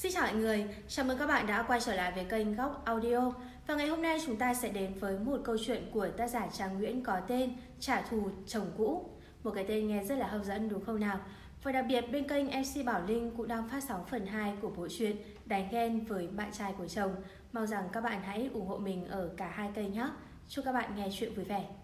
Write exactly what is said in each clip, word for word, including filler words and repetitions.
Xin chào mọi người, chào mừng các bạn đã quay trở lại với kênh Góc Audio. Và ngày hôm nay chúng ta sẽ đến với một câu chuyện của tác giả Trang Nguyễn có tên Trả thù chồng cũ. Một cái tên nghe rất là hấp dẫn đúng không nào? Và đặc biệt bên kênh em xê Bảo Linh cũng đang phát sóng phần hai của bộ truyện Đánh ghen với bạn trai của chồng. Mong rằng các bạn hãy ủng hộ mình ở cả hai kênh nhé. Chúc các bạn nghe chuyện vui vẻ.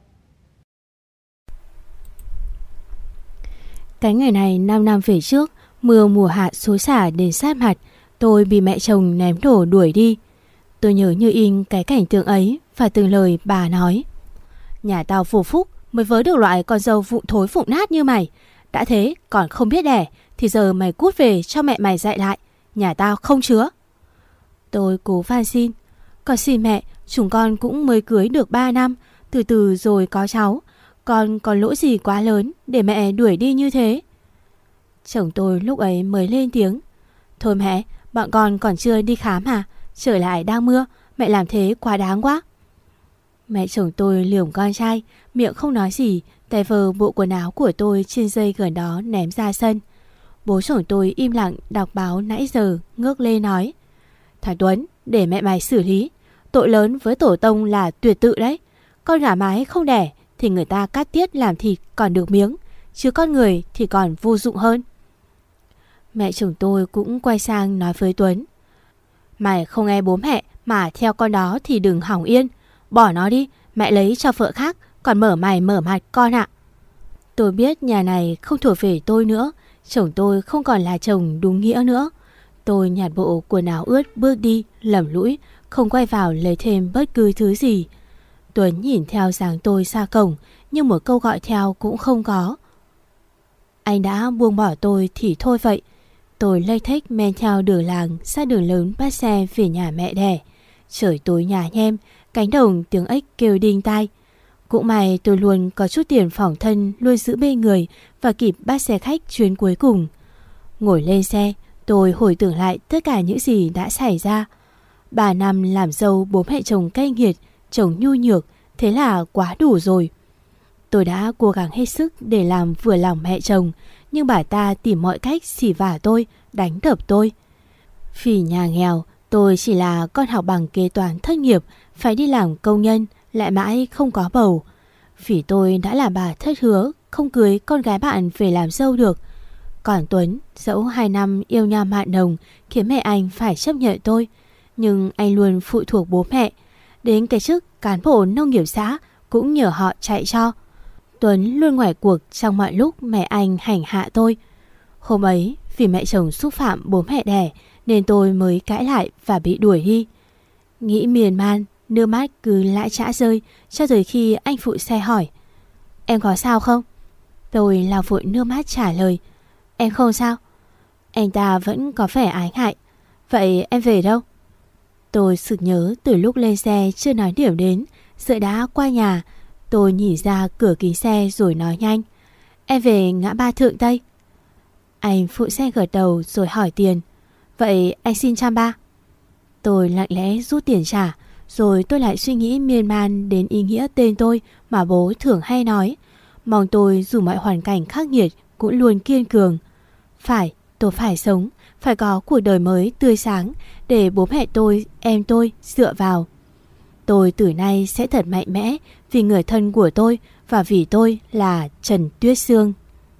Cái ngày này năm năm về trước, mưa mùa hạ xối xả đến sát mặt, tôi bị mẹ chồng ném đổ đuổi đi. Tôi nhớ như in cái cảnh tượng ấy và từng lời bà nói: nhà tao phù phúc mới vớ được loại con dâu vụng thối phụng nát như mày. Đã thế còn không biết đẻ thì giờ mày cút về cho mẹ mày dạy lại. Nhà tao không chứa. Tôi cố van xin: con xin mẹ, chúng con cũng mới cưới được ba năm, từ từ rồi có cháu. Con có lỗi gì quá lớn để mẹ đuổi đi như thế? Chồng tôi lúc ấy mới lên tiếng: thôi mẹ, bọn con còn chưa đi khám à? Trời lại đang mưa, mẹ làm thế quá đáng quá. Mẹ chồng tôi lườm con trai, miệng không nói gì, tay vờ bộ quần áo của tôi trên dây gần đó ném ra sân. Bố chồng tôi im lặng đọc báo nãy giờ, ngước lên nói: thằng Tuấn, để mẹ mày xử lý. Tội lớn với tổ tông là tuyệt tự đấy. Con gà mái không đẻ thì người ta cắt tiết làm thịt còn được miếng, chứ con người thì còn vô dụng hơn. Mẹ chồng tôi cũng quay sang nói với Tuấn: mày không nghe bố mẹ mà theo con đó thì đừng hỏng yên. Bỏ nó đi, mẹ lấy cho vợ khác, còn mở mày mở mặt con ạ. Tôi biết nhà này không thuộc về tôi nữa, chồng tôi không còn là chồng đúng nghĩa nữa. Tôi nhặt bộ quần áo ướt bước đi, lầm lũi, không quay vào lấy thêm bất cứ thứ gì. Tuấn nhìn theo dáng tôi xa cổng, nhưng một câu gọi theo cũng không có. Anh đã buông bỏ tôi thì thôi vậy. Tôi lênh thếch men theo đường làng ra đường lớn bắt xe về nhà mẹ đẻ. Trời tối nhà nhem, cánh đồng tiếng ếch kêu đinh tai. Cũng may tôi luôn có chút tiền phòng thân luôn giữ bên người và kịp bắt xe khách chuyến cuối cùng. Ngồi lên xe, tôi hồi tưởng lại tất cả những gì đã xảy ra. Ba năm làm dâu bố mẹ chồng cay nghiệt, chồng nhu nhược, thế là quá đủ rồi. Tôi đã cố gắng hết sức để làm vừa lòng mẹ chồng, nhưng bà ta tìm mọi cách xỉ vả tôi, đánh đập tôi. Vì nhà nghèo, tôi chỉ là con học bằng kế toán thất nghiệp, phải đi làm công nhân, lại mãi không có bầu. Vì tôi đã là bà thất hứa, không cưới con gái bạn về làm dâu được. Còn Tuấn, dẫu hai năm yêu nhau mặn nồng khiến mẹ anh phải chấp nhận tôi, nhưng anh luôn phụ thuộc bố mẹ. Đến cái chức cán bộ nông nghiệp xã cũng nhờ họ chạy cho. Tuấn luôn ngoài cuộc trong mọi lúc mẹ anh hành hạ tôi. Hôm ấy vì mẹ chồng xúc phạm bố mẹ đẻ nên tôi mới cãi lại và bị đuổi đi. Nghĩ miên man, nước mắt cứ lã chã rơi cho tới khi anh phụ xe hỏi: em có sao không? Tôi lau vội nước mắt trả lời: em không sao. Anh ta vẫn có vẻ ái ngại: vậy em về đâu? Tôi sực nhớ từ lúc lên xe chưa nói điểm đến, sợ đã qua nhà. Tôi nhìn ra cửa kính xe rồi nói nhanh: em về ngã ba Thượng Tây. Anh phụ xe gật đầu rồi hỏi tiền: vậy anh xin trăm ba. Tôi lặng lẽ rút tiền trả. Rồi tôi lại suy nghĩ miên man đến ý nghĩa tên tôi mà bố thường hay nói: mong tôi dù mọi hoàn cảnh khắc nghiệt cũng luôn kiên cường. Phải, tôi phải sống, phải có cuộc đời mới tươi sáng để bố mẹ tôi, em tôi dựa vào. Tôi từ nay sẽ thật mạnh mẽ vì người thân của tôi và vì tôi là Trần Tuyết Sương.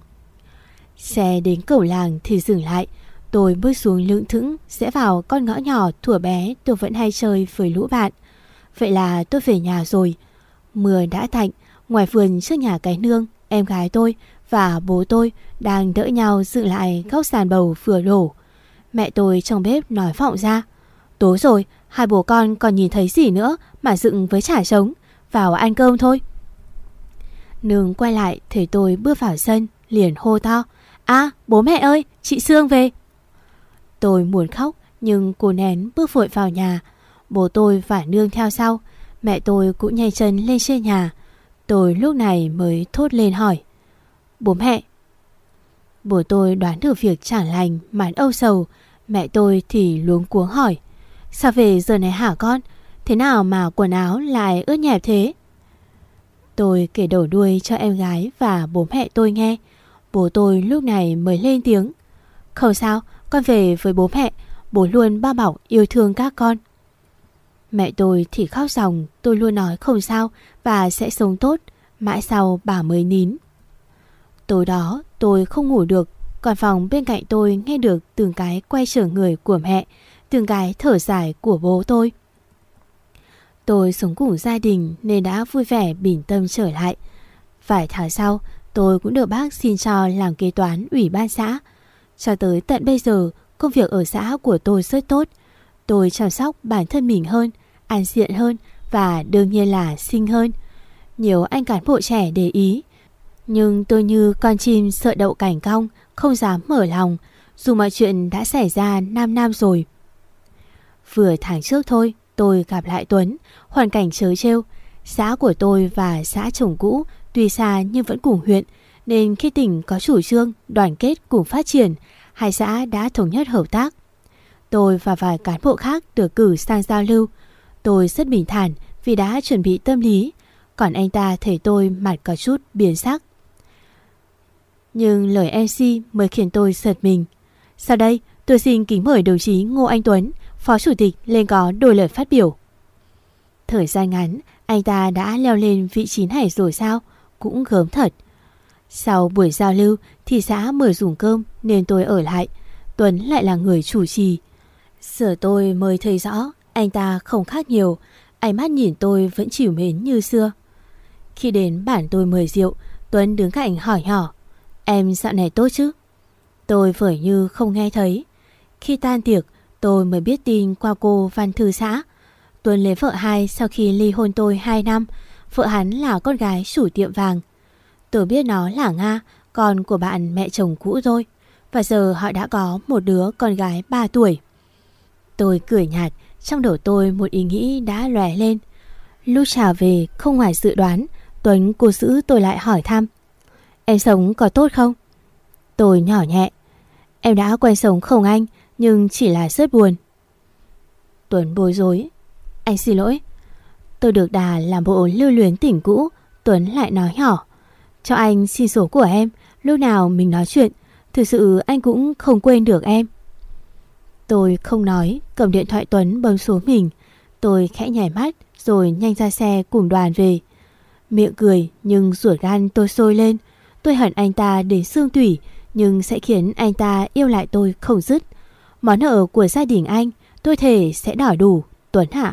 Xe đến cổng làng thì dừng lại. Tôi bước xuống lững thững rẽ vào con ngõ nhỏ thuở bé tôi vẫn hay chơi với lũ bạn. Vậy là tôi về nhà rồi. Mưa đã tạnh. Ngoài vườn trước nhà cái nương, em gái tôi và bố tôi đang đỡ nhau dựng lại góc sàn bầu vừa đổ. Mẹ tôi trong bếp nói vọng ra: tối rồi, hai bố con còn nhìn thấy gì nữa mà dựng với chả trống. Vào ăn cơm thôi. Nương quay lại thấy tôi bước vào sân liền hô to: à, bố mẹ ơi, chị Sương về. Tôi muốn khóc nhưng cô nén bước vội vào nhà. Bố tôi và nương theo sau. Mẹ tôi cũng nhanh chân lên trên nhà. Tôi lúc này mới thốt lên hỏi: bố mẹ. Bố tôi đoán được việc chẳng lành, mặt âu sầu. Mẹ tôi thì luống cuống hỏi: sao về giờ này hả con? Thế nào mà quần áo lại ướt nhẹp thế? Tôi kể đầu đuôi cho em gái và bố mẹ tôi nghe. Bố tôi lúc này mới lên tiếng: không sao, con về với bố mẹ. bố luôn bao bọc yêu thương các con. Mẹ tôi thì khóc ròng, tôi luôn nói không sao và sẽ sống tốt, mãi sau bà mới nín. Tối đó tôi không ngủ được, còn phòng bên cạnh tôi nghe được từng cái quay trở người của mẹ, từng cái thở dài của bố tôi. Tôi sống cùng gia đình nên đã vui vẻ bình tâm trở lại. Vài tháng sau, tôi cũng được bác xin cho làm kế toán ủy ban xã. Cho tới tận bây giờ, công việc ở xã của tôi rất tốt. Tôi chăm sóc bản thân mình hơn, ăn diện hơn và đương nhiên là xinh hơn. Nhiều anh cán bộ trẻ để ý, nhưng tôi như con chim sợ đậu cành cong, không dám mở lòng, dù mọi chuyện đã xảy ra năm năm rồi. Vừa tháng trước thôi, tôi gặp lại Tuấn, hoàn cảnh trớ trêu. Xã của tôi và xã chồng cũ tuy xa nhưng vẫn cùng huyện, nên khi tỉnh có chủ trương đoàn kết cùng phát triển, hai xã đã thống nhất hợp tác. Tôi và vài cán bộ khác được cử sang giao lưu. Tôi rất bình thản vì đã chuẩn bị tâm lý, còn anh ta thấy tôi mặt có chút biến sắc. Nhưng lời em xê mới khiến tôi giật mình. Sau đây, tôi xin kính mời đồng chí Ngô Anh Tuấn, Phó Chủ tịch lên có đôi lời phát biểu. Thời gian ngắn, anh ta đã leo lên vị trí này rồi sao? Cũng gớm thật. Sau buổi giao lưu thì xã mời dùng cơm nên tôi ở lại. Tuấn lại là người chủ trì. Giờ tôi mới thấy rõ anh ta không khác nhiều. Ánh mắt nhìn tôi vẫn trìu mến như xưa. Khi đến bản tôi mời rượu, Tuấn đứng cạnh hỏi nhỏ: Em dạo này tốt chứ? Tôi vởi như không nghe thấy. Khi tan tiệc, tôi mới biết tin qua cô văn thư xã. Tuấn lấy vợ hai sau khi ly hôn tôi hai năm. Vợ hắn là con gái chủ tiệm vàng. Tôi biết nó là Nga, con của bạn mẹ chồng cũ thôi. Và giờ họ đã có một đứa con gái ba tuổi. Tôi cười nhạt, trong đầu tôi một ý nghĩ đã lóe lên. Lúc trả về, không ngoài dự đoán, Tuấn cố giữ tôi lại hỏi thăm: Em sống có tốt không? Tôi nhỏ nhẹ: Em đã quen sống không anh, nhưng chỉ là rất buồn. Tuấn bối rối: Anh xin lỗi. Tôi được đà làm bộ lưu luyến tình cũ. Tuấn lại nói nhỏ: Cho anh xin số của em, lúc nào mình nói chuyện. Thực sự anh cũng không quên được em. Tôi không nói, cầm điện thoại Tuấn bấm số mình. Tôi khẽ nhảy mắt rồi nhanh ra xe cùng đoàn về. Miệng cười nhưng ruột gan tôi sôi lên. Tôi hận anh ta đến xương tủy, nhưng sẽ khiến anh ta yêu lại tôi không dứt. Món nợ của gia đình anh tôi thề sẽ đòi đủ, Tuấn ạ.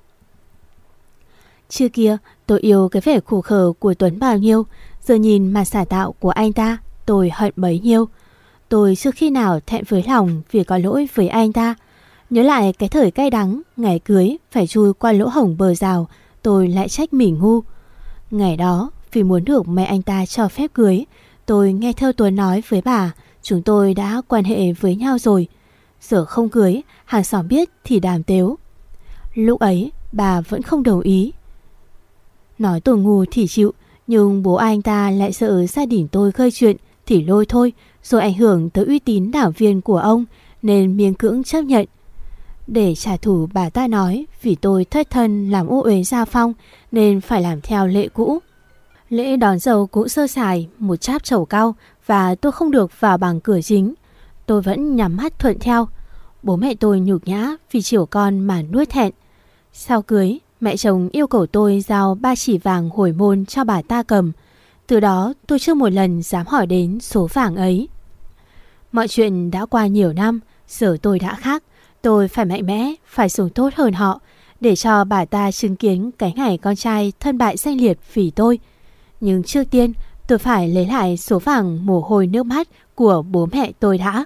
Trước kia tôi yêu cái vẻ khổ khờ của Tuấn bao nhiêu, giờ nhìn mặt giả tạo của anh ta tôi hận bấy nhiêu. Tôi chưa khi nào thẹn với lòng vì có lỗi với anh ta. Nhớ lại cái thời cay đắng, ngày cưới phải chui qua lỗ hổng bờ rào, tôi lại trách mình ngu. Ngày đó vì muốn được mẹ anh ta cho phép cưới, tôi nghe theo Tuấn nói với bà chúng tôi đã quan hệ với nhau rồi. Giờ không cưới, hàng xóm biết thì đàm tếu. Lúc ấy bà vẫn không đồng ý. Nói tôi ngu thì chịu, nhưng bố anh ta lại sợ gia đình tôi gây chuyện thì lôi thôi, rồi ảnh hưởng tới uy tín đảng viên của ông, nên miễn cưỡng chấp nhận. Để trả thù, bà ta nói vì tôi thất thân làm ô uế gia phong nên phải làm theo lệ cũ. Lễ đón dâu cũng sơ sài, một cháp trầu cau và tôi không được vào bằng cửa chính. Tôi vẫn nhắm mắt thuận theo. Bố mẹ tôi nhục nhã vì chiều con mà nuốt thẹn. Sau cưới, mẹ chồng yêu cầu tôi giao ba chỉ vàng hồi môn cho bà ta cầm. Từ đó tôi chưa một lần dám hỏi đến số vàng ấy. Mọi chuyện đã qua nhiều năm, giờ tôi đã khác. Tôi phải mạnh mẽ, phải sống tốt hơn họ, để cho bà ta chứng kiến cái ngày con trai thân bại danh liệt vì tôi. Nhưng trước tiên tôi phải lấy lại số vàng mồ hôi nước mắt của bố mẹ tôi đã.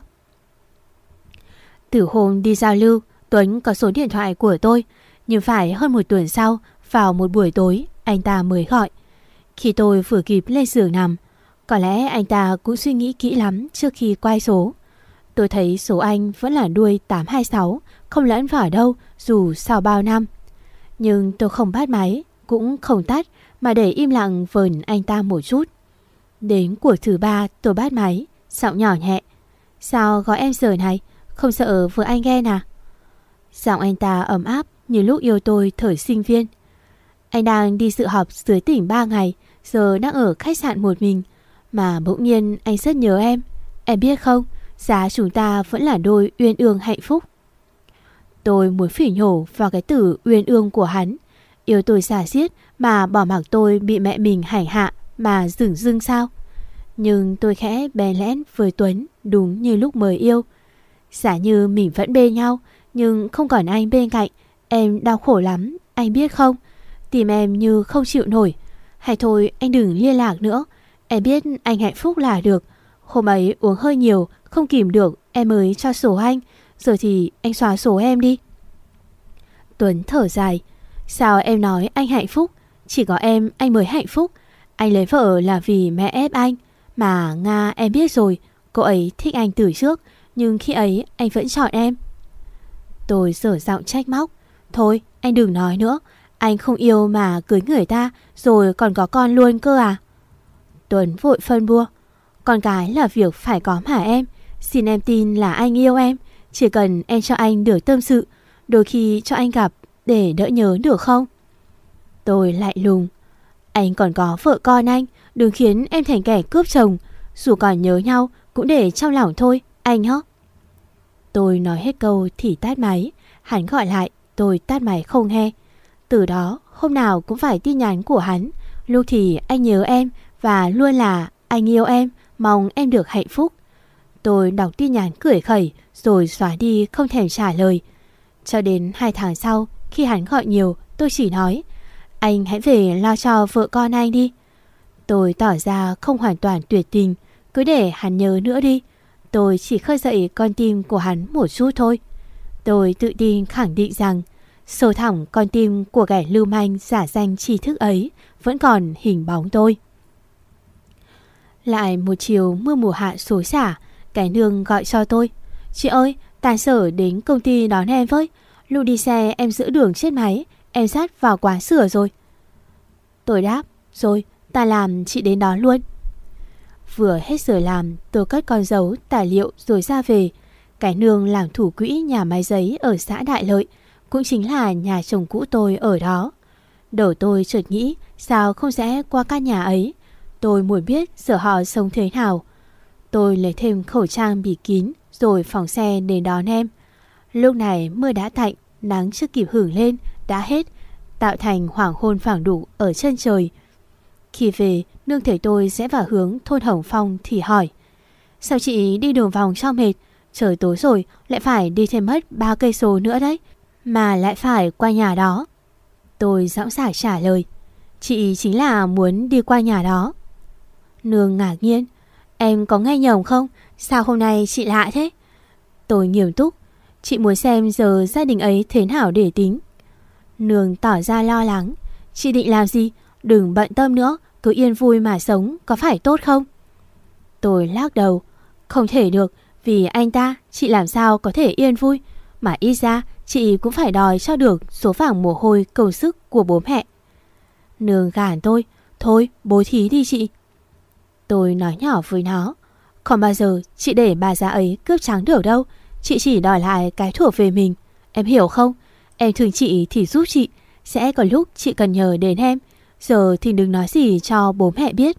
Từ hôm đi giao lưu, Tuấn có số điện thoại của tôi, nhưng phải hơn một tuần sau, vào một buổi tối, anh ta mới gọi. Khi tôi vừa kịp lên giường nằm, có lẽ anh ta cũng suy nghĩ kỹ lắm trước khi quay số. Tôi thấy số anh vẫn là đuôi tám hai sáu, không lẫn vào đâu dù sau bao năm. Nhưng tôi không bắt máy, cũng không tắt, mà để im lặng vờn anh ta một chút. Đến cuộc thứ ba tôi bắt máy, giọng nhỏ nhẹ: Sao gọi em giờ này, không sợ vừa anh ghen à? Giọng anh ta ấm áp như lúc yêu tôi thời sinh viên. Anh đang đi dự họp dưới tỉnh ba ngày, giờ đang ở khách sạn một mình. Mà bỗng nhiên anh rất nhớ em. Em biết không, giá chúng ta vẫn là đôi uyên ương hạnh phúc. Tôi muốn phỉ nhổ vào cái từ uyên ương của hắn. Yêu tôi xả xiết mà bỏ mặc tôi bị mẹ mình hành hạ mà dửng dưng sao? Nhưng tôi khẽ bè lẽn với Tuấn đúng như lúc mới yêu. Giả như mình vẫn bên nhau, nhưng không còn anh bên cạnh, em đau khổ lắm, anh biết không? Tìm em như không chịu nổi. Hay thôi anh đừng liên lạc nữa. Em biết anh hạnh phúc là được. Hôm ấy uống hơi nhiều, không kìm được, em mới cho số anh. Giờ thì anh xóa số em đi. Tuấn thở dài. Sao em nói anh hạnh phúc? Chỉ có em anh mới hạnh phúc. Anh lấy vợ là vì mẹ ép anh. Mà Nga em biết rồi, cô ấy thích anh từ trước, nhưng khi ấy anh vẫn chọn em. Tôi dở giọng trách móc. Thôi anh đừng nói nữa. Anh không yêu mà cưới người ta rồi còn có con luôn cơ à? Tuấn vội phân bua. Con cái là việc phải có mà em. Xin em tin là anh yêu em. Chỉ cần em cho anh được tâm sự, đôi khi cho anh gặp để đỡ nhớ được không? Tôi lại lùng. Anh còn có vợ con anh, đừng khiến em thành kẻ cướp chồng. Dù còn nhớ nhau cũng để trong lòng thôi, anh hả? Tôi nói hết câu thì tắt máy. Hắn gọi lại, tôi tắt máy không nghe. Từ đó hôm nào cũng phải tin nhắn của hắn. Lúc thì anh nhớ em và luôn là anh yêu em, mong em được hạnh phúc. Tôi đọc tin nhắn cười khẩy rồi xóa đi không thèm trả lời. Cho đến hai tháng sau, khi hắn gọi nhiều, tôi chỉ nói anh hãy về lo cho vợ con anh đi. Tôi tỏ ra không hoàn toàn tuyệt tình, cứ để hắn nhớ nữa đi. Tôi chỉ khơi dậy con tim của hắn một chút thôi. Tôi tự tin khẳng định rằng sâu thẳm con tim của kẻ lưu manh giả danh tri thức ấy vẫn còn hình bóng tôi. Lại một chiều mưa mùa hạ xối xả, cái nương gọi cho tôi. Chị ơi, tan sở đến công ty đón em với. Lúc đi xe em giữ đường chết máy, em dắt vào quán sửa rồi. Tôi đáp, rồi, ta làm chị đến đón luôn. Vừa hết giờ làm, tôi cất con dấu, tài liệu rồi ra về. Cái nương làm thủ quỹ nhà máy giấy ở xã Đại Lợi, cũng chính là nhà chồng cũ tôi ở đó. Đầu tôi chợt nghĩ sao không rẽ qua căn nhà ấy. Tôi muốn biết giờ họ sống thế nào. Tôi lấy thêm khẩu trang bịt kín rồi phóng xe đến đón em. Lúc này mưa đã tạnh, nắng chưa kịp hửng lên đã hết, tạo thành hoàng hôn phẳng đủ ở chân trời. Khi về, nương thấy tôi sẽ vào hướng thôn Hồng Phong thì hỏi: sao chị đi đường vòng cho mệt? Trời tối rồi lại phải đi thêm mất ba cây số nữa đấy, mà lại phải qua nhà đó. Tôi dõng dạc trả lời: chị chính là muốn đi qua nhà đó. Nương ngạc nhiên: em có nghe nhầm không? Sao hôm nay chị lạ thế? Tôi nghiêm túc: chị muốn xem giờ gia đình ấy thế nào để tính. Nương tỏ ra lo lắng: chị định làm gì? Đừng bận tâm nữa, cứ yên vui mà sống có phải tốt không? Tôi lắc đầu: không thể được, vì anh ta chị làm sao có thể yên vui. Mà ít ra chị cũng phải đòi cho được số vàng mồ hôi cầu sức của bố mẹ. Nương gàn tôi: thôi bố thí đi chị. Tôi nói nhỏ với nó: không bao giờ chị để bà già ấy cướp trắng được đâu. Chị chỉ đòi lại cái thuộc về mình. Em hiểu không? Em thương chị thì giúp chị. Sẽ có lúc chị cần nhờ đến em. Giờ thì đừng nói gì cho bố mẹ biết.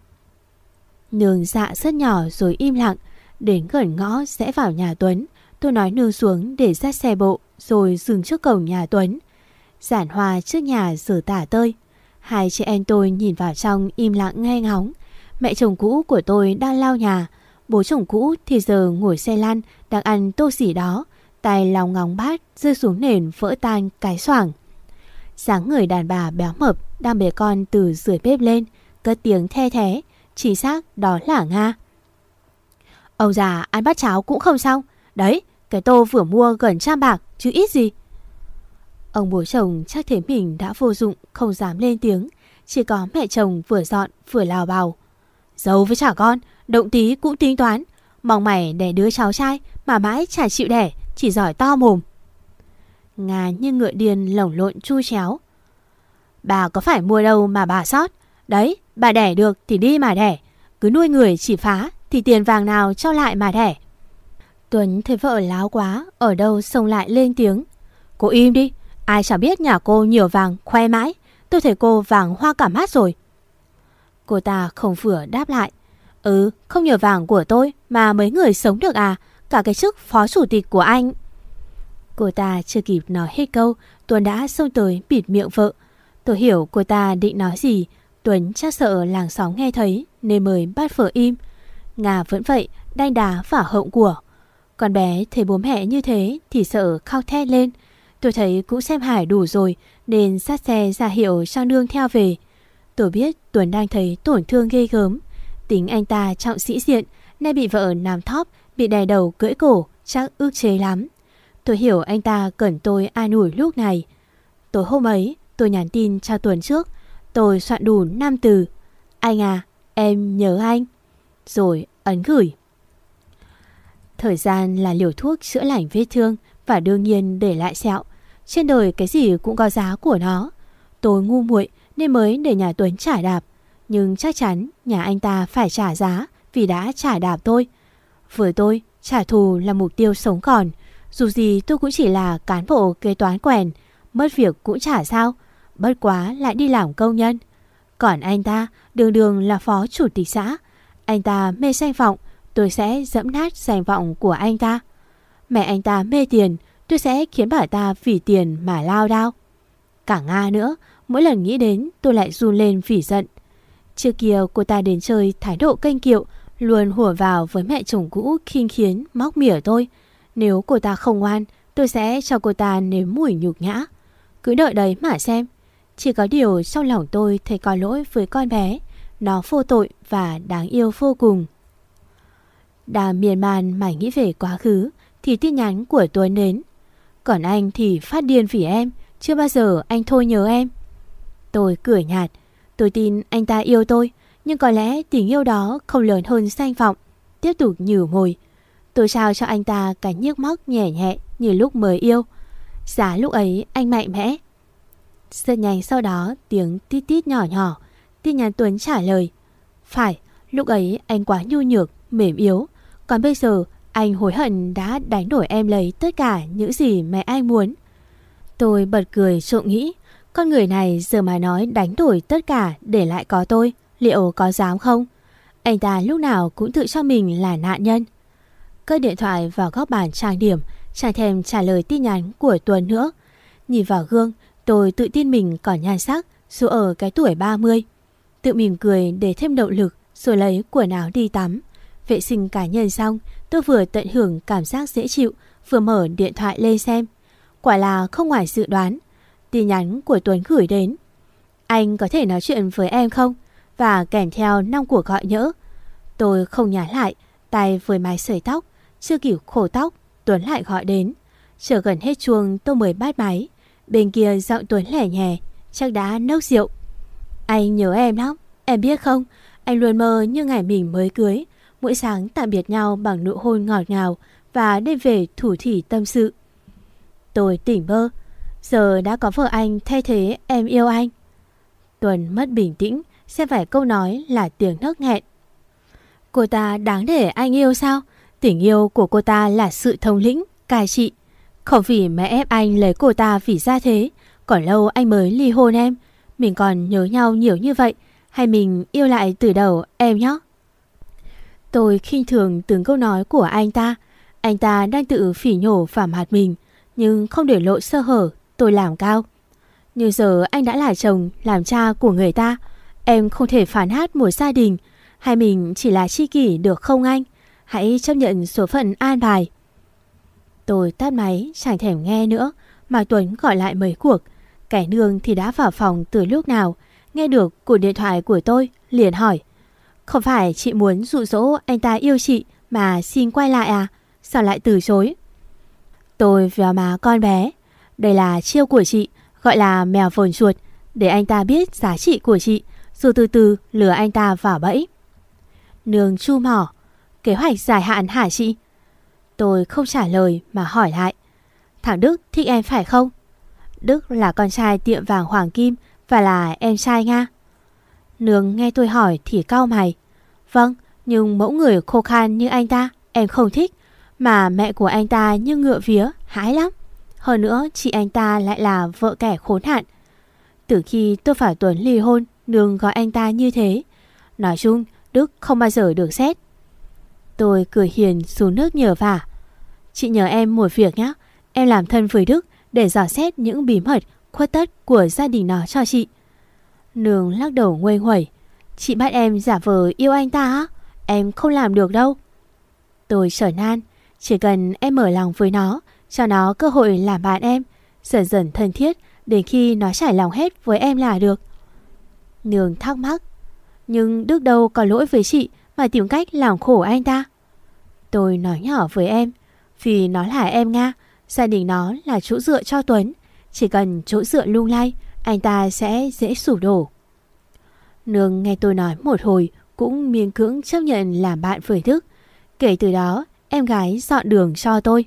Nương dạ rất nhỏ rồi im lặng. Đến gần ngõ sẽ vào nhà Tuấn, tôi nói nương xuống để dắt xe bộ rồi dừng trước cổng nhà Tuấn. Giản hoa trước nhà rửa tả tơi. Hai chị em tôi nhìn vào trong im lặng nghe ngóng. Mẹ chồng cũ của tôi đang lau nhà. Bố chồng cũ thì giờ ngồi xe lăn đang ăn tô gì đó, tay lòng ngóng bát rơi xuống nền vỡ tan cái xoảng. Dáng người đàn bà béo mập đang bế con từ dưới bếp lên, cất tiếng the thé. Chính xác đó là Nga. Ông già ăn bát cháo cũng không xong. Đấy, cái tô vừa mua gần trăm bạc chứ ít gì. Ông bố chồng chắc thấy mình đã vô dụng, không dám lên tiếng. Chỉ có mẹ chồng vừa dọn vừa lào bào: dâu với chả con, động tí cũng tính toán. Mong mày đẻ đứa cháu trai mà mãi chả chịu đẻ, chỉ giỏi to mồm. Nga như ngựa điên lồng lộn chu chéo: bà có phải mua đâu mà bà sót. Đấy, bà đẻ được thì đi mà đẻ. Cứ nuôi người chỉ phá thì tiền vàng nào cho lại mà đẻ. Tuấn thấy vợ láo quá, ở đâu xông lại lên tiếng: cô im đi, ai chả biết nhà cô nhiều vàng khoe mãi. Tôi thấy cô vàng hoa cả mắt rồi. Cô ta không vừa đáp lại: ừ, không nhờ vàng của tôi mà mấy người sống được à? Cả cái chức phó chủ tịch của anh. Cô ta chưa kịp nói hết câu, Tuấn đã xông tới bịt miệng vợ. Tôi hiểu cô ta định nói gì. Tuấn chắc sợ làng xóm nghe thấy nên mới bắt vợ im. Nga vẫn vậy, đanh đá và hậu của. Con bé thấy bố mẹ như thế thì sợ khóc thét lên. Tôi thấy cũng xem hài đủ rồi nên sát xe ra hiệu cho nương theo về. Tôi biết Tuấn đang thấy tổn thương ghê gớm. Tính anh ta trọng sĩ diện, nay bị vợ nắm thóp, bị đè đầu cưỡi cổ, chắc ức chế lắm. Tôi hiểu anh ta cần tôi an ủi lúc này. Tối hôm ấy, tôi nhắn tin cho Tuấn trước. Tôi soạn đủ năm từ. Anh à, em nhớ anh. Rồi ấn gửi. Thời gian là liều thuốc chữa lành vết thương và đương nhiên để lại sẹo. Trên đời cái gì cũng có giá của nó. Tôi ngu muội nên mới để nhà Tuấn trả đạp. Nhưng chắc chắn nhà anh ta phải trả giá vì đã trả đạp tôi. Với tôi, trả thù là mục tiêu sống còn. Dù gì tôi cũng chỉ là cán bộ kế toán quèn, mất việc cũng chả sao, bất quá lại đi làm công nhân. Còn anh ta đường đường là phó chủ tịch xã. Anh ta mê danh vọng, tôi sẽ dẫm nát danh vọng của anh ta. Mẹ anh ta mê tiền, tôi sẽ khiến bà ta vì tiền mà lao đao. Cả Nga nữa, mỗi lần nghĩ đến tôi lại run lên vì giận. Trước kia cô ta đến chơi thái độ kênh kiệu, luôn hùa vào với mẹ chồng cũ khinh khiến móc mỉa tôi. Nếu cô ta không ngoan, tôi sẽ cho cô ta nếm mùi nhục nhã. Cứ đợi đấy mà xem. Chỉ có điều trong lòng tôi thấy có lỗi với con bé. Nó vô tội và đáng yêu vô cùng. Đang miên man mải nghĩ về quá khứ thì tin nhắn của Tuấn đến. Còn anh thì phát điên vì em. Chưa bao giờ anh thôi nhớ em. Tôi cười nhạt. Tôi tin anh ta yêu tôi, nhưng có lẽ tình yêu đó không lớn hơn danh vọng. Tiếp tục nhử mồi. Tôi trao cho anh ta cái nhức móc nhẹ nhẹ như lúc mới yêu. Giá lúc ấy anh mạnh mẽ. Rất nhanh sau đó tiếng tít tít nhỏ nhỏ. Tin nhắn Tuấn trả lời. Phải, lúc ấy anh quá nhu nhược, mềm yếu. Còn bây giờ anh hối hận đã đánh đổi em lấy tất cả những gì mẹ anh muốn. Tôi bật cười trộm nghĩ. Con người này giờ mà nói đánh đổi tất cả để lại có tôi, liệu có dám không? Anh ta lúc nào cũng tự cho mình là nạn nhân. Cất điện thoại vào góc bàn trang điểm, chẳng thèm trả lời tin nhắn của Tuấn nữa. Nhìn vào gương, tôi tự tin mình còn nhan sắc dù ở cái tuổi ba mươi. Tự mỉm cười để thêm động lực rồi lấy quần áo đi tắm. Vệ sinh cá nhân xong, tôi vừa tận hưởng cảm giác dễ chịu, vừa mở điện thoại lên xem. Quả là không ngoài dự đoán. Tin nhắn của Tuấn gửi đến. Anh có thể nói chuyện với em không? Và kèm theo năm cuộc gọi nhỡ. Tôi không nhắn lại, tay với mái sợi tóc. Chưa kịp khô tóc, Tuấn lại gọi đến. Chờ gần hết chuông tôi mới bắt máy. Bên kia giọng Tuấn lẻ nhẹ, chắc đã nốc rượu. Anh nhớ em lắm, em biết không? Anh luôn mơ như ngày mình mới cưới. Mỗi sáng tạm biệt nhau bằng nụ hôn ngọt ngào và đêm về thủ thỉ tâm sự. Tôi tỉnh mơ. Giờ đã có vợ anh thay thế em yêu anh. Tuấn mất bình tĩnh, xem phải câu nói là tiếng nấc nghẹn. Cô ta đáng để anh yêu sao? Tình yêu của cô ta là sự thống lĩnh, cai trị. Không vì mẹ ép anh lấy cô ta vì gia thế. Còn lâu anh mới ly hôn em. Mình còn nhớ nhau nhiều như vậy. Hay mình yêu lại từ đầu em nhé? Tôi khinh thường từng câu nói của anh ta. Anh ta đang tự phỉ nhổ vào mặt mình, nhưng không để lộ sơ hở. Tôi làm cao. Nhưng giờ anh đã là chồng, làm cha của người ta. Em không thể phản hát một gia đình. Hay mình chỉ là tri kỷ được không anh? Hãy chấp nhận số phận an bài. Tôi tắt máy, chẳng thèm nghe nữa. Mà Tuấn gọi lại mấy cuộc. Kẻ nương thì đã vào phòng từ lúc nào. Nghe được cuộc điện thoại của tôi, liền hỏi. Không phải chị muốn dụ dỗ anh ta yêu chị mà xin quay lại à? Sao lại từ chối? Tôi véo má con bé. Đây là chiêu của chị, gọi là mèo vờn chuột, để anh ta biết giá trị của chị, rồi từ từ lừa anh ta vào bẫy. Nương chu mỏ. Kế hoạch dài hạn hả chị? Tôi không trả lời mà hỏi lại. Thằng Đức thích em phải không? Đức là con trai tiệm vàng Hoàng Kim và là em trai Nga. Nương nghe tôi hỏi thì cau mày. Vâng, nhưng mẫu người khô khan như anh ta em không thích. Mà mẹ của anh ta như ngựa vía, hãi lắm. Hơn nữa chị anh ta lại là vợ kẻ khốn hạn. Từ khi tôi phải Tuấn ly hôn, Nương gọi anh ta như thế. Nói chung Đức không bao giờ được xét. Tôi cười hiền xuống nước nhờ vả. Chị nhờ em một việc nhé. em làm thân với Đức để dò xét những bí mật khuất tất của gia đình nó cho chị. Nương lắc đầu nguây nguẩy. Chị bắt em giả vờ yêu anh ta á? Em không làm được đâu. Tôi trở nan. Chỉ cần em mở lòng với nó, cho nó cơ hội làm bạn em, dần dần thân thiết đến khi nó trải lòng hết với em là được. Nương thắc mắc. Nhưng Đức đâu có lỗi với chị mà tìm cách làm khổ anh ta. Tôi nói nhỏ với em. Vì nó là em Nga, gia đình nó là chỗ dựa cho Tuấn. Chỉ cần chỗ dựa lung lay, anh ta sẽ dễ sụp đổ. Nương nghe tôi nói một hồi cũng miễn cưỡng chấp nhận làm bạn với Đức. Kể từ đó em gái dọn đường cho tôi.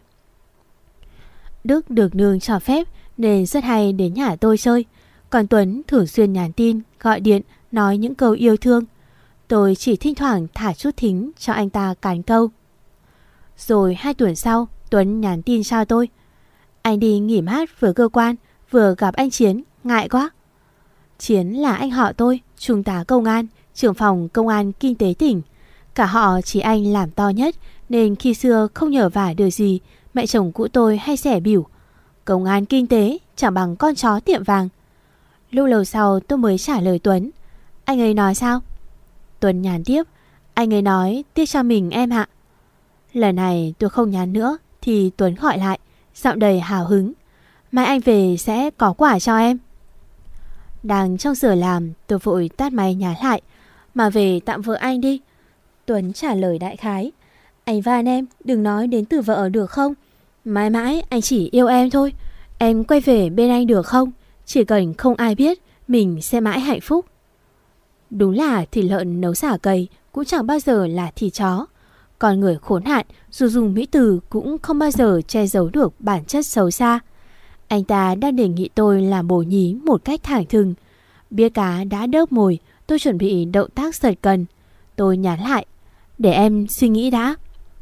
Đức được Nương cho phép nên rất hay đến nhà tôi chơi. Còn Tuấn thường xuyên nhắn tin, gọi điện, nói những câu yêu thương. Tôi chỉ thỉnh thoảng thả chút thính cho anh ta cán câu. Rồi hai tuần sau, Tuấn nhắn tin cho tôi. Anh đi nghỉ mát vừa cơ quan, vừa gặp anh Chiến, ngại quá. Chiến là anh họ tôi, trung tá công an, trưởng phòng công an kinh tế tỉnh. Cả họ chỉ anh làm to nhất, nên khi xưa không nhờ vả được gì, mẹ chồng cũ tôi hay xẻ biểu. Công an kinh tế chẳng bằng con chó tiệm vàng. Lúc lâu sau tôi mới trả lời Tuấn. Anh ấy nói sao? Tuấn nhắn tiếp. Anh ấy nói tiếc cho mình em ạ. Lần này tôi không nhắn nữa thì Tuấn gọi lại, giọng đầy hào hứng. Mai anh về sẽ có quà cho em. Đang trong giờ làm, tôi vội tắt máy nhắn lại. Mà về tạm vợ anh đi. Tuấn trả lời đại khái. Anh van em đừng nói đến từ vợ được không? Mãi mãi anh chỉ yêu em thôi. Em quay về bên anh được không? Chỉ cần không ai biết, mình sẽ mãi hạnh phúc. Đúng là thịt lợn nấu xả cầy cũng chẳng bao giờ là thịt chó. Còn người khốn nạn dù dùng mỹ từ cũng không bao giờ che giấu được bản chất xấu xa. Anh ta đang đề nghị tôi làm bổ nhí một cách thẳng thừng. Bia cá đã đớp mồi, tôi chuẩn bị động tác giật cần. Tôi nhắn lại. Để em suy nghĩ đã.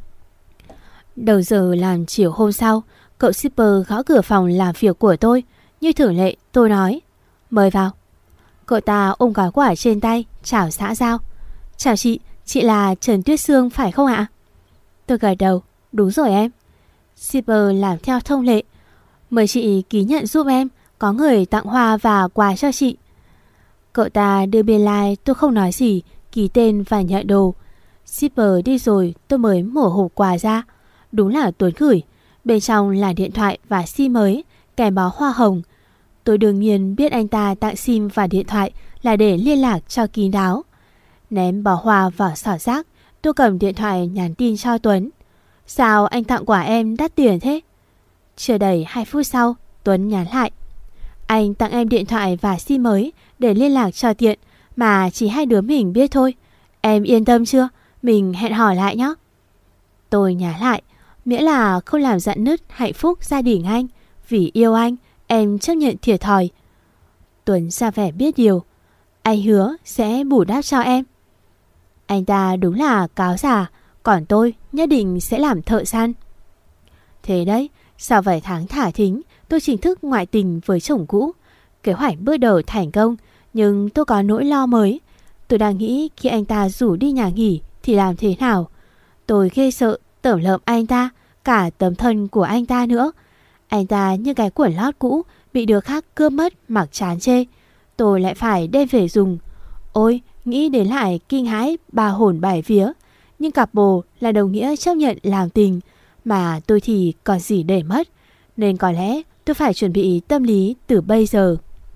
Đầu giờ làm chiều hôm sau, cậu shipper gõ cửa phòng làm việc của tôi. Như thường lệ tôi nói. Mời vào. Cậu ta ôm gói quả trên tay, chào xã giao. Chào chị, chị là Trần Tuyết Sương phải không ạ? Tôi gật đầu. Đúng rồi em. Shipper làm theo thông lệ. Mời chị ký nhận giúp em, có người tặng hoa và quà cho chị. Cậu ta đưa biên lai, tôi không nói gì, ký tên và nhận đồ. Shipper đi rồi tôi mới mở hộp quà ra. Đúng là Tuấn gửi. Bên trong là điện thoại và sim mới, kèm bó hoa hồng. Tôi đương nhiên biết anh ta tặng sim và điện thoại là để liên lạc cho kín đáo. Ném bó hoa vào xỏ rác, tôi cầm điện thoại nhắn tin cho Tuấn. Sao anh tặng quà em đắt tiền thế? Chưa đầy hai phút sau, Tuấn nhắn lại. Anh tặng em điện thoại và sim mới để liên lạc cho tiện, mà chỉ hai đứa mình biết thôi. Em yên tâm chưa? Mình hẹn hò lại nhé. Tôi nhắn lại. Miễn là không làm rạn nứt hạnh phúc gia đình anh. Vì yêu anh, em chấp nhận thiệt thòi. Tuấn ra vẻ biết điều. Anh hứa sẽ bù đắp cho em. Anh ta đúng là cáo già. Còn tôi nhất định sẽ làm thợ săn. Thế đấy, sau vài tháng thả thính, tôi chính thức ngoại tình với chồng cũ. Kế hoạch bước đầu thành công, nhưng tôi có nỗi lo mới. Tôi đang nghĩ khi anh ta rủ đi nhà nghỉ thì làm thế nào. Tôi ghê sợ tởm lợm anh ta, cả tấm thân của anh ta nữa. Anh ta như cái quần lót cũ bị đứa khác cướp mất mặc chán chê. Tôi lại phải đem về dùng. Ôi, nghĩ đến lại kinh hãi ba hồn bảy vía. Nhưng cặp bồ là đồng nghĩa chấp nhận làm tình, mà tôi thì còn gì để mất. Nên có lẽ tôi phải chuẩn bị tâm lý từ bây giờ.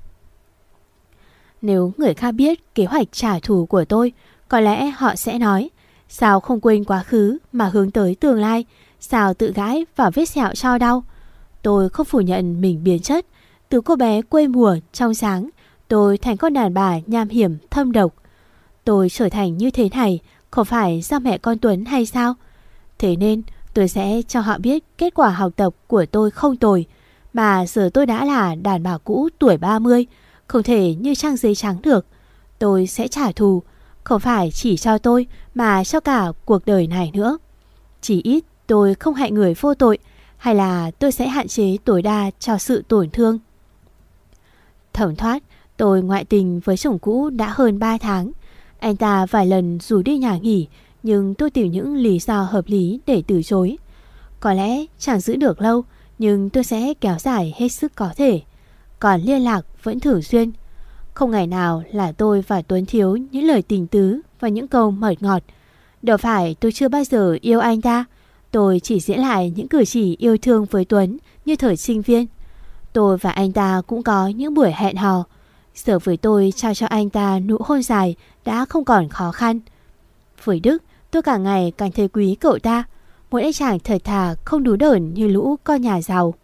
Nếu người khác biết kế hoạch trả thù của tôi, có lẽ họ sẽ nói: sao không quên quá khứ mà hướng tới tương lai? Sao tự gãi vào vết sẹo cho đau? Tôi không phủ nhận mình biến chất. Từ cô bé quê mùa trong sáng, tôi thành con đàn bà nham hiểm thâm độc. Tôi trở thành như thế này không phải do mẹ con Tuấn hay sao? Thế nên tôi sẽ cho họ biết kết quả học tập của tôi không tồi. Mà giờ tôi đã là đàn bà cũ tuổi ba mươi, không thể như trang giấy trắng được. Tôi sẽ trả thù, không phải chỉ cho tôi mà cho cả cuộc đời này nữa. Chỉ ít tôi không hại người vô tội, hay là tôi sẽ hạn chế tối đa cho sự tổn thương. Thẩm thoát, tôi ngoại tình với chồng cũ đã hơn ba tháng. Anh ta vài lần rủ đi nhà nghỉ, nhưng tôi tìm những lý do hợp lý để từ chối. Có lẽ chẳng giữ được lâu, nhưng tôi sẽ kéo dài hết sức có thể. Còn liên lạc vẫn thường xuyên. Không ngày nào là tôi và Tuấn thiếu những lời tình tứ và những câu mật ngọt. Đâu phải tôi chưa bao giờ yêu anh ta. Tôi chỉ diễn lại những cử chỉ yêu thương với Tuấn như thời sinh viên. Tôi và anh ta cũng có những buổi hẹn hò. Giờ với tôi trao cho anh ta nụ hôn dài đã không còn khó khăn. Với Đức, tôi cả ngày càng thấy quý cậu ta. Một anh chàng thật thà không đú đởn như lũ con nhà giàu.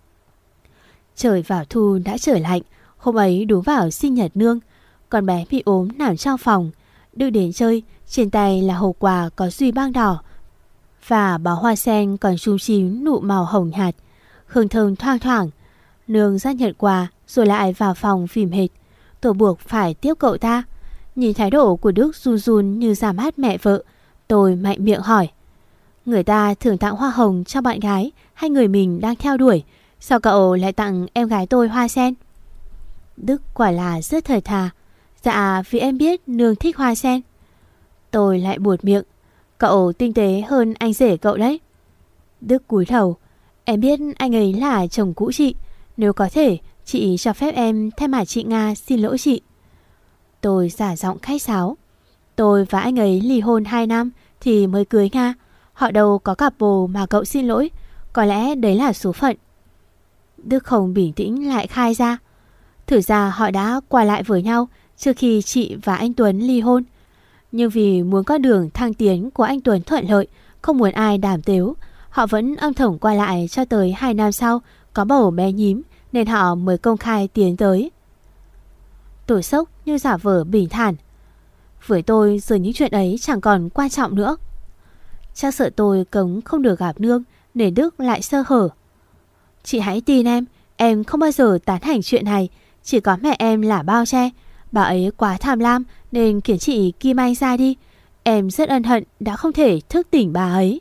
Trời vào thu đã trở lạnh. Hôm ấy đúng vào sinh nhật Nương. Con bé bị ốm nằm trong phòng. Đức đến chơi. Trên tay là hộp quà có duy băng đỏ và bó hoa sen còn chúm chím nụ màu hồng nhạt, hương thơm thoang thoảng. Nương ra nhận quà rồi lại vào phòng phìm hệt. Tôi buộc phải tiếp cậu ta. Nhìn thái độ của Đức run run như ra mắt mẹ vợ, tôi mạnh miệng hỏi: người ta thường tặng hoa hồng cho bạn gái hay người mình đang theo đuổi, sao cậu lại tặng em gái tôi hoa sen? Đức quả là rất thật thà: dạ vì em biết Nương thích hoa sen. Tôi lại buột miệng: cậu tinh tế hơn anh rể cậu đấy. Đức cúi đầu: em biết anh ấy là chồng cũ chị. Nếu có thể, chị cho phép em thay mặt chị Nga xin lỗi chị. Tôi giả giọng khách sáo: tôi và anh ấy ly hôn hai năm thì mới cưới Nga. Họ đâu có cặp bồ mà cậu xin lỗi. Có lẽ đấy là số phận. Đức không bình tĩnh lại khai ra: thử ra họ đã qua lại với nhau trước khi chị và anh Tuấn ly hôn. Nhưng vì muốn con đường thăng tiến của anh Tuấn thuận lợi, không muốn ai đàm tếu, họ vẫn âm thầm qua lại cho tới hai năm sau có bầu bé nhím, nên họ mới công khai tiến tới. Tôi sốc như giả vờ bình thản: với tôi giờ những chuyện ấy chẳng còn quan trọng nữa. Chắc sợ tôi cấm không được gặp Nương nên Đức lại sơ hở: chị hãy tin em, em không bao giờ tán thành chuyện này. Chỉ có mẹ em là bao che. Bà ấy quá tham lam nên khiến chị Kim Anh ra đi. Em rất ân hận đã không thể thức tỉnh bà ấy.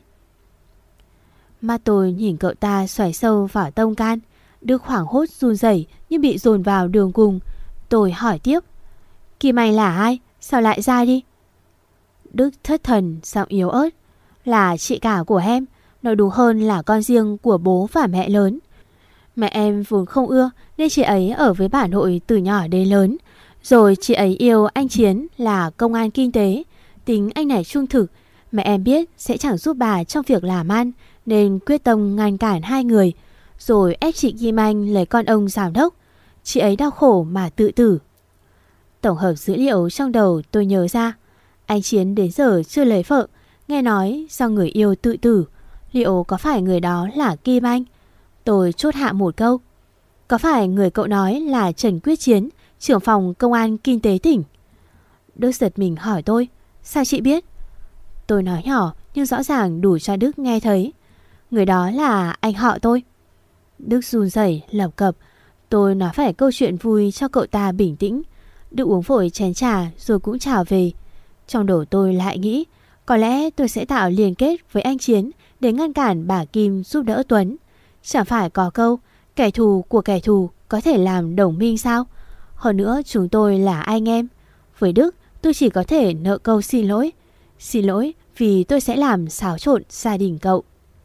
Mắt tôi nhìn cậu ta xoáy sâu vào tông can. Đức hoảng hốt run rẩy như bị dồn vào đường cùng. Tôi hỏi tiếp: Kim Anh là ai? Sao lại ra đi? Đức thất thần giọng yếu ớt: là chị cả của em. Nói đúng hơn là con riêng của bố và mẹ lớn. Mẹ em vốn không ưa nên chị ấy ở với bà nội từ nhỏ đến lớn. Rồi chị ấy yêu anh Chiến là công an kinh tế. Tính anh này trung thực. Mẹ em biết sẽ chẳng giúp bà trong việc làm ăn nên quyết tâm ngăn cản hai người. Rồi ép chị Kim Anh lấy con ông giám đốc. Chị ấy đau khổ mà tự tử. Tổng hợp dữ liệu trong đầu tôi nhớ ra. Anh Chiến đến giờ chưa lấy vợ. Nghe nói do người yêu tự tử. Liệu có phải người đó là Kim Anh? Tôi chốt hạ một câu: có phải người cậu nói là Trần Quyết Chiến, trưởng phòng công an kinh tế tỉnh? Đức giật mình hỏi tôi: sao chị biết? Tôi nói nhỏ nhưng rõ ràng đủ cho Đức nghe thấy: người đó là anh họ tôi. Đức run rẩy lập cập. Tôi nói phải câu chuyện vui cho cậu ta bình tĩnh. Đức uống vội chén trà rồi cũng chào về. Trong đầu tôi lại nghĩ có lẽ tôi sẽ tạo liên kết với anh Chiến để ngăn cản bà Kim giúp đỡ Tuấn. Chẳng phải có câu kẻ thù của kẻ thù có thể làm đồng minh sao? Hơn nữa chúng tôi là anh em. Với Đức tôi chỉ có thể nợ câu xin lỗi. Xin lỗi vì tôi sẽ làm xáo trộn gia đình cậu.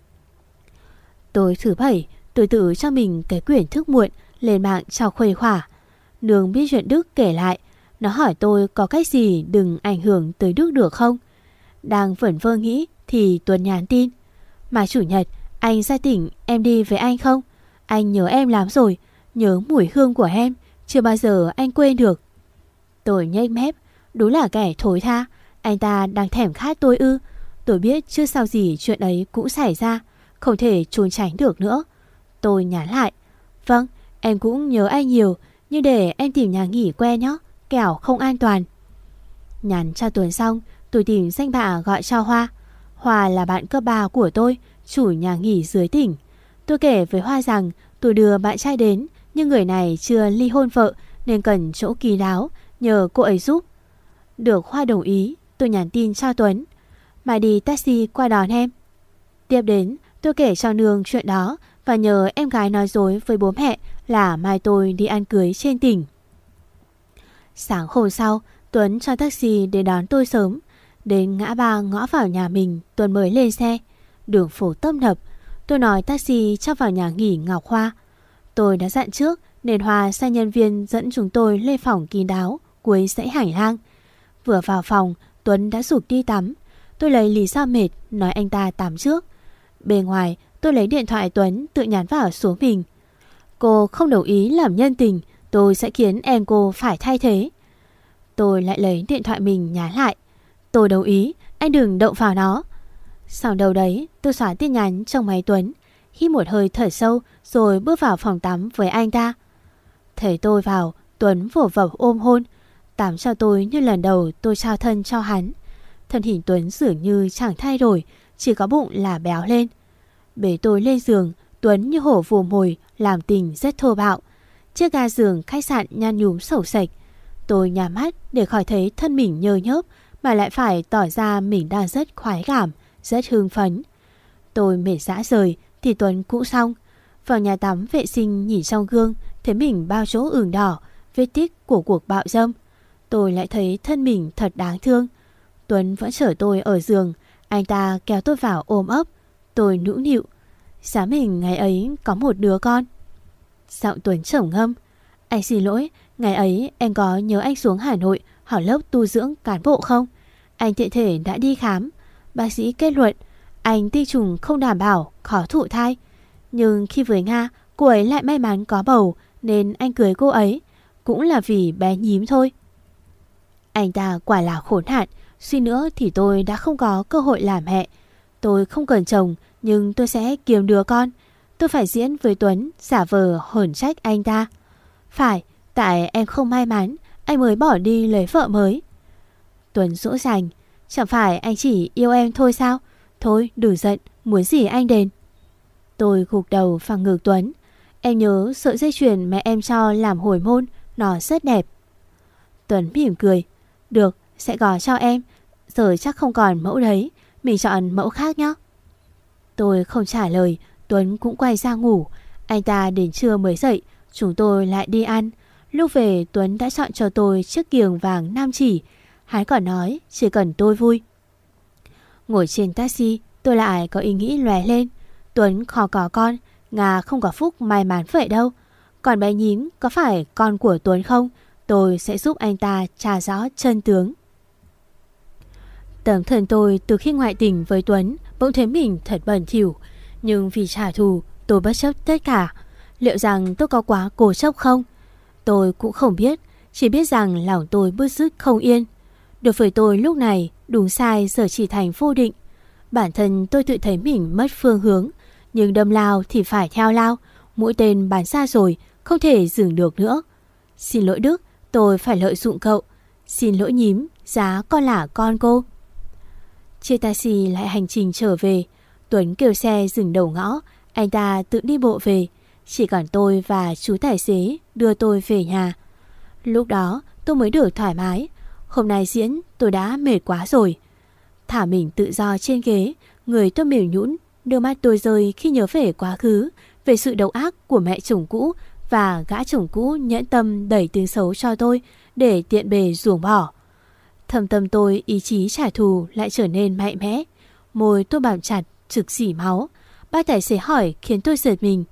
Tối thứ bảy tôi tự cho mình cái quyển thức muộn lên mạng cho khuây khỏa. Nương biết chuyện Đức kể lại. Nó hỏi tôi có cách gì đừng ảnh hưởng tới Đức được không. Đang vẩn vơ nghĩ thì Tuấn nhắn tin: mà chủ nhật anh ra tỉnh, em đi với anh không? Anh nhớ em lắm rồi. Nhớ mùi hương của em. Chưa bao giờ anh quên được. Tôi nhếch mép. Đúng là kẻ thối tha. Anh ta đang thèm khát tôi ư? Tôi biết chưa sau gì chuyện ấy cũng xảy ra. Không thể trốn tránh được nữa. Tôi nhắn lại: vâng, em cũng nhớ anh nhiều. Nhưng để em tìm nhà nghỉ quen nhé, kẻo không an toàn. Nhắn cho Tuấn xong, tôi tìm danh bạ gọi cho Hoa. Hoa là bạn cấp ba của tôi, chủ nhà nghỉ dưới tỉnh. Tôi kể với Hoa rằng tôi đưa bạn trai đến, nhưng người này chưa ly hôn vợ nên cần chỗ kín đáo, nhờ cô ấy giúp. Được Hoa đồng ý, tôi nhắn tin cho Tuấn: mai đi taxi qua đón em. Tiếp đến tôi kể cho Nương chuyện đó và nhờ em gái nói dối với bố mẹ là mai tôi đi ăn cưới trên tỉnh. Sáng hôm sau, Tuấn cho taxi để đón tôi sớm. Đến ngã ba ngõ vào nhà mình, Tuấn mới lên xe. Đường phố tấp nập. Tôi nói taxi cho vào nhà nghỉ Ngọc Hoa. Tôi đã dặn trước nên Hoa sai nhân viên dẫn chúng tôi lên phòng kín đáo cuối dãy hành lang. Vừa vào phòng, Tuấn đã giục đi tắm. Tôi lấy lý do mệt, nói anh ta tắm trước. Bên ngoài, tôi lấy điện thoại Tuấn tự nhắn vào số mình. Cô không đồng ý làm nhân tình, tôi sẽ khiến em cô phải thay thế. Tôi lại lấy điện thoại mình nhắn lại. Tôi đồng ý, anh đừng động vào nó. Sau đầu đấy, tôi xóa tin nhắn trong máy Tuấn, hít một hơi thở sâu rồi bước vào phòng tắm với anh ta. Thấy tôi vào, Tuấn vỗ vập ôm hôn, tắm cho tôi như lần đầu tôi trao thân cho hắn. Thân hình Tuấn dường như chẳng thay đổi, chỉ có bụng là béo lên. Bế tôi lên giường, Tuấn như hổ vồ mồi, làm tình rất thô bạo. Chiếc ga giường khách sạn nhăn nhúm xẩu xệch. Tôi nhắm mắt để khỏi thấy thân mình nhơ nhớp, mà lại phải tỏ ra mình đang rất khoái cảm, rất hưng phấn. Tôi mệt rã rời thì Tuấn cũng xong. Vào nhà tắm vệ sinh nhìn trong gương, thấy mình bao chỗ ửng đỏ, vết tích của cuộc bạo dâm. Tôi lại thấy thân mình thật đáng thương. Tuấn vẫn chở tôi ở giường, anh ta kéo tôi vào ôm ấp. Tôi nũng nịu. Giá mình ngày ấy có một đứa con. Giọng Tuấn trầm ngâm. Anh xin lỗi, ngày ấy em có nhớ anh xuống Hà Nội hỏi lớp tu dưỡng cán bộ không? Anh tiện thể đã đi khám. Bác sĩ kết luận anh tinh trùng không đảm bảo, khó thụ thai. Nhưng khi với Nga, cô ấy lại may mắn có bầu, nên anh cưới cô ấy. Cũng là vì bé nhím thôi. Anh ta quả là khốn nạn. Suy nữa thì tôi đã không có cơ hội làm mẹ. Tôi không cần chồng, nhưng tôi sẽ kiếm đứa con. Tôi phải diễn với Tuấn, giả vờ hờn trách anh ta. Phải, tại em không may mắn, anh mới bỏ đi lấy vợ mới. Tuấn dỗ dành. Chẳng phải anh chỉ yêu em thôi sao? Thôi đừng giận, muốn gì anh đền. Tôi gục đầu vào ngực Tuấn. Em nhớ sợi dây chuyền mẹ em cho làm hồi môn, nó rất đẹp. Tuấn mỉm cười. Được, sẽ gò cho em. Giờ chắc không còn mẫu đấy, mình chọn mẫu khác nhé. Tôi không trả lời. Tuấn cũng quay ra ngủ. Anh ta đến trưa mới dậy. Chúng tôi lại đi ăn. Lúc về Tuấn đã chọn cho tôi chiếc kiềng vàng nam chỉ. Hắn còn nói chỉ cần tôi vui. Ngồi trên taxi, tôi lại có ý nghĩ lóe lên. Tuấn khó có con, Nga không có phúc may mắn vậy đâu. Còn bé nhím có phải con của Tuấn không? Tôi sẽ giúp anh ta tra rõ chân tướng. Tấm thân tôi từ khi ngoại tình với Tuấn bỗng thấy mình thật bẩn thỉu. Nhưng vì trả thù, tôi bất chấp tất cả. Liệu rằng tôi có quá cố chấp không? Tôi cũng không biết. Chỉ biết rằng lòng tôi bứt rứt không yên. Đối với tôi lúc này, đúng sai giờ chỉ thành vô định. Bản thân tôi tự thấy mình mất phương hướng. Nhưng đâm lao thì phải theo lao. Mũi tên bắn xa rồi, không thể dừng được nữa. Xin lỗi Đức, tôi phải lợi dụng cậu. Xin lỗi nhím, giá con là con cô. Chia taxi lại hành trình trở về. Tuấn kêu xe dừng đầu ngõ. Anh ta tự đi bộ về. Chỉ còn tôi và chú tài xế đưa tôi về nhà. Lúc đó tôi mới được thoải mái. Hôm nay diễn tôi đã mệt quá rồi. Thả mình tự do trên ghế, người tôi mềm nhũn, nước mắt tôi rơi khi nhớ về quá khứ, về sự độc ác của mẹ chồng cũ và gã chồng cũ nhẫn tâm đẩy tiếng xấu cho tôi để tiện bề ruồng bỏ. Thâm tâm tôi ý chí trả thù lại trở nên mạnh mẽ. Môi tôi bám chặt, trực xỉ máu. Bác tài xế hỏi khiến tôi giật mình.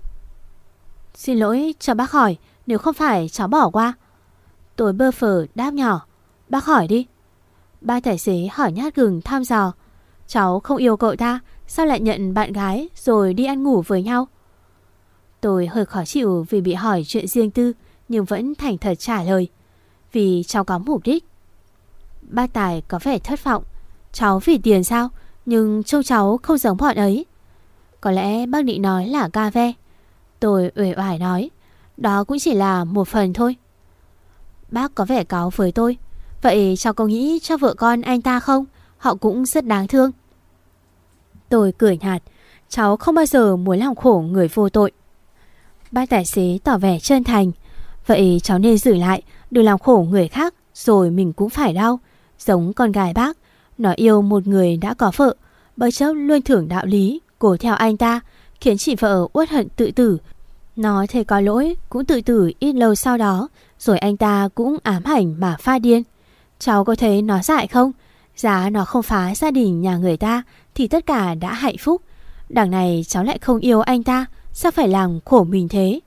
Xin lỗi cho bác hỏi, nếu không phải cháu bỏ qua. Tôi bơ phờ đáp nhỏ. Bác hỏi đi. Bác tài xế hỏi nhát gừng thăm dò. Cháu không yêu cậu ta, sao lại nhận bạn gái rồi đi ăn ngủ với nhau? Tôi hơi khó chịu vì bị hỏi chuyện riêng tư, nhưng vẫn thành thật trả lời. Vì cháu có mục đích. Bác tài có vẻ thất vọng. Cháu vì tiền sao? Nhưng trông cháu không giống bọn ấy. Có lẽ bác định nói là ca ve. Tôi uể oải nói. Đó cũng chỉ là một phần thôi. Bác có vẻ cáu với tôi. Vậy cháu có nghĩ cho vợ con anh ta không? Họ cũng rất đáng thương. Tôi cười nhạt. Cháu không bao giờ muốn làm khổ người vô tội. Bác tài xế tỏ vẻ chân thành. Vậy cháu nên giữ lại, đừng làm khổ người khác, rồi mình cũng phải đau. Giống con gái bác, nó yêu một người đã có vợ, bất chấp luôn thưởng đạo lý, cố theo anh ta, khiến chị vợ uất hận tự tử. Nó thấy có lỗi, cũng tự tử ít lâu sau đó, rồi anh ta cũng ám ảnh mà phát điên. Cháu có thấy nó dại không? Giá nó không phá gia đình nhà người ta thì tất cả đã hạnh phúc. Đằng này cháu lại không yêu anh ta, sao phải làm khổ mình thế?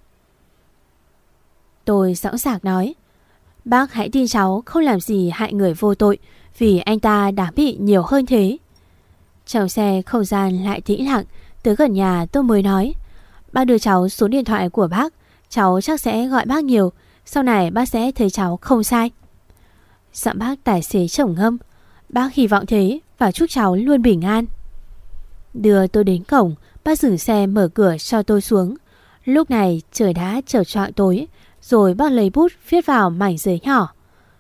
Tôi dõng dạc nói, bác hãy tin cháu không làm gì hại người vô tội, vì anh ta đã bị nhiều hơn thế. Trong xe không gian lại tĩnh lặng. Tới gần nhà tôi mới nói, bác đưa cháu số điện thoại của bác, cháu chắc sẽ gọi bác nhiều, sau này bác sẽ thấy cháu không sai. Giọng bác tài xế trầm ngâm, bác hy vọng thế và chúc cháu luôn bình an. Đưa tôi đến cổng, bác dừng xe mở cửa cho tôi xuống. Lúc này trời đã trở choạng tối, rồi bác lấy bút viết vào mảnh giấy nhỏ.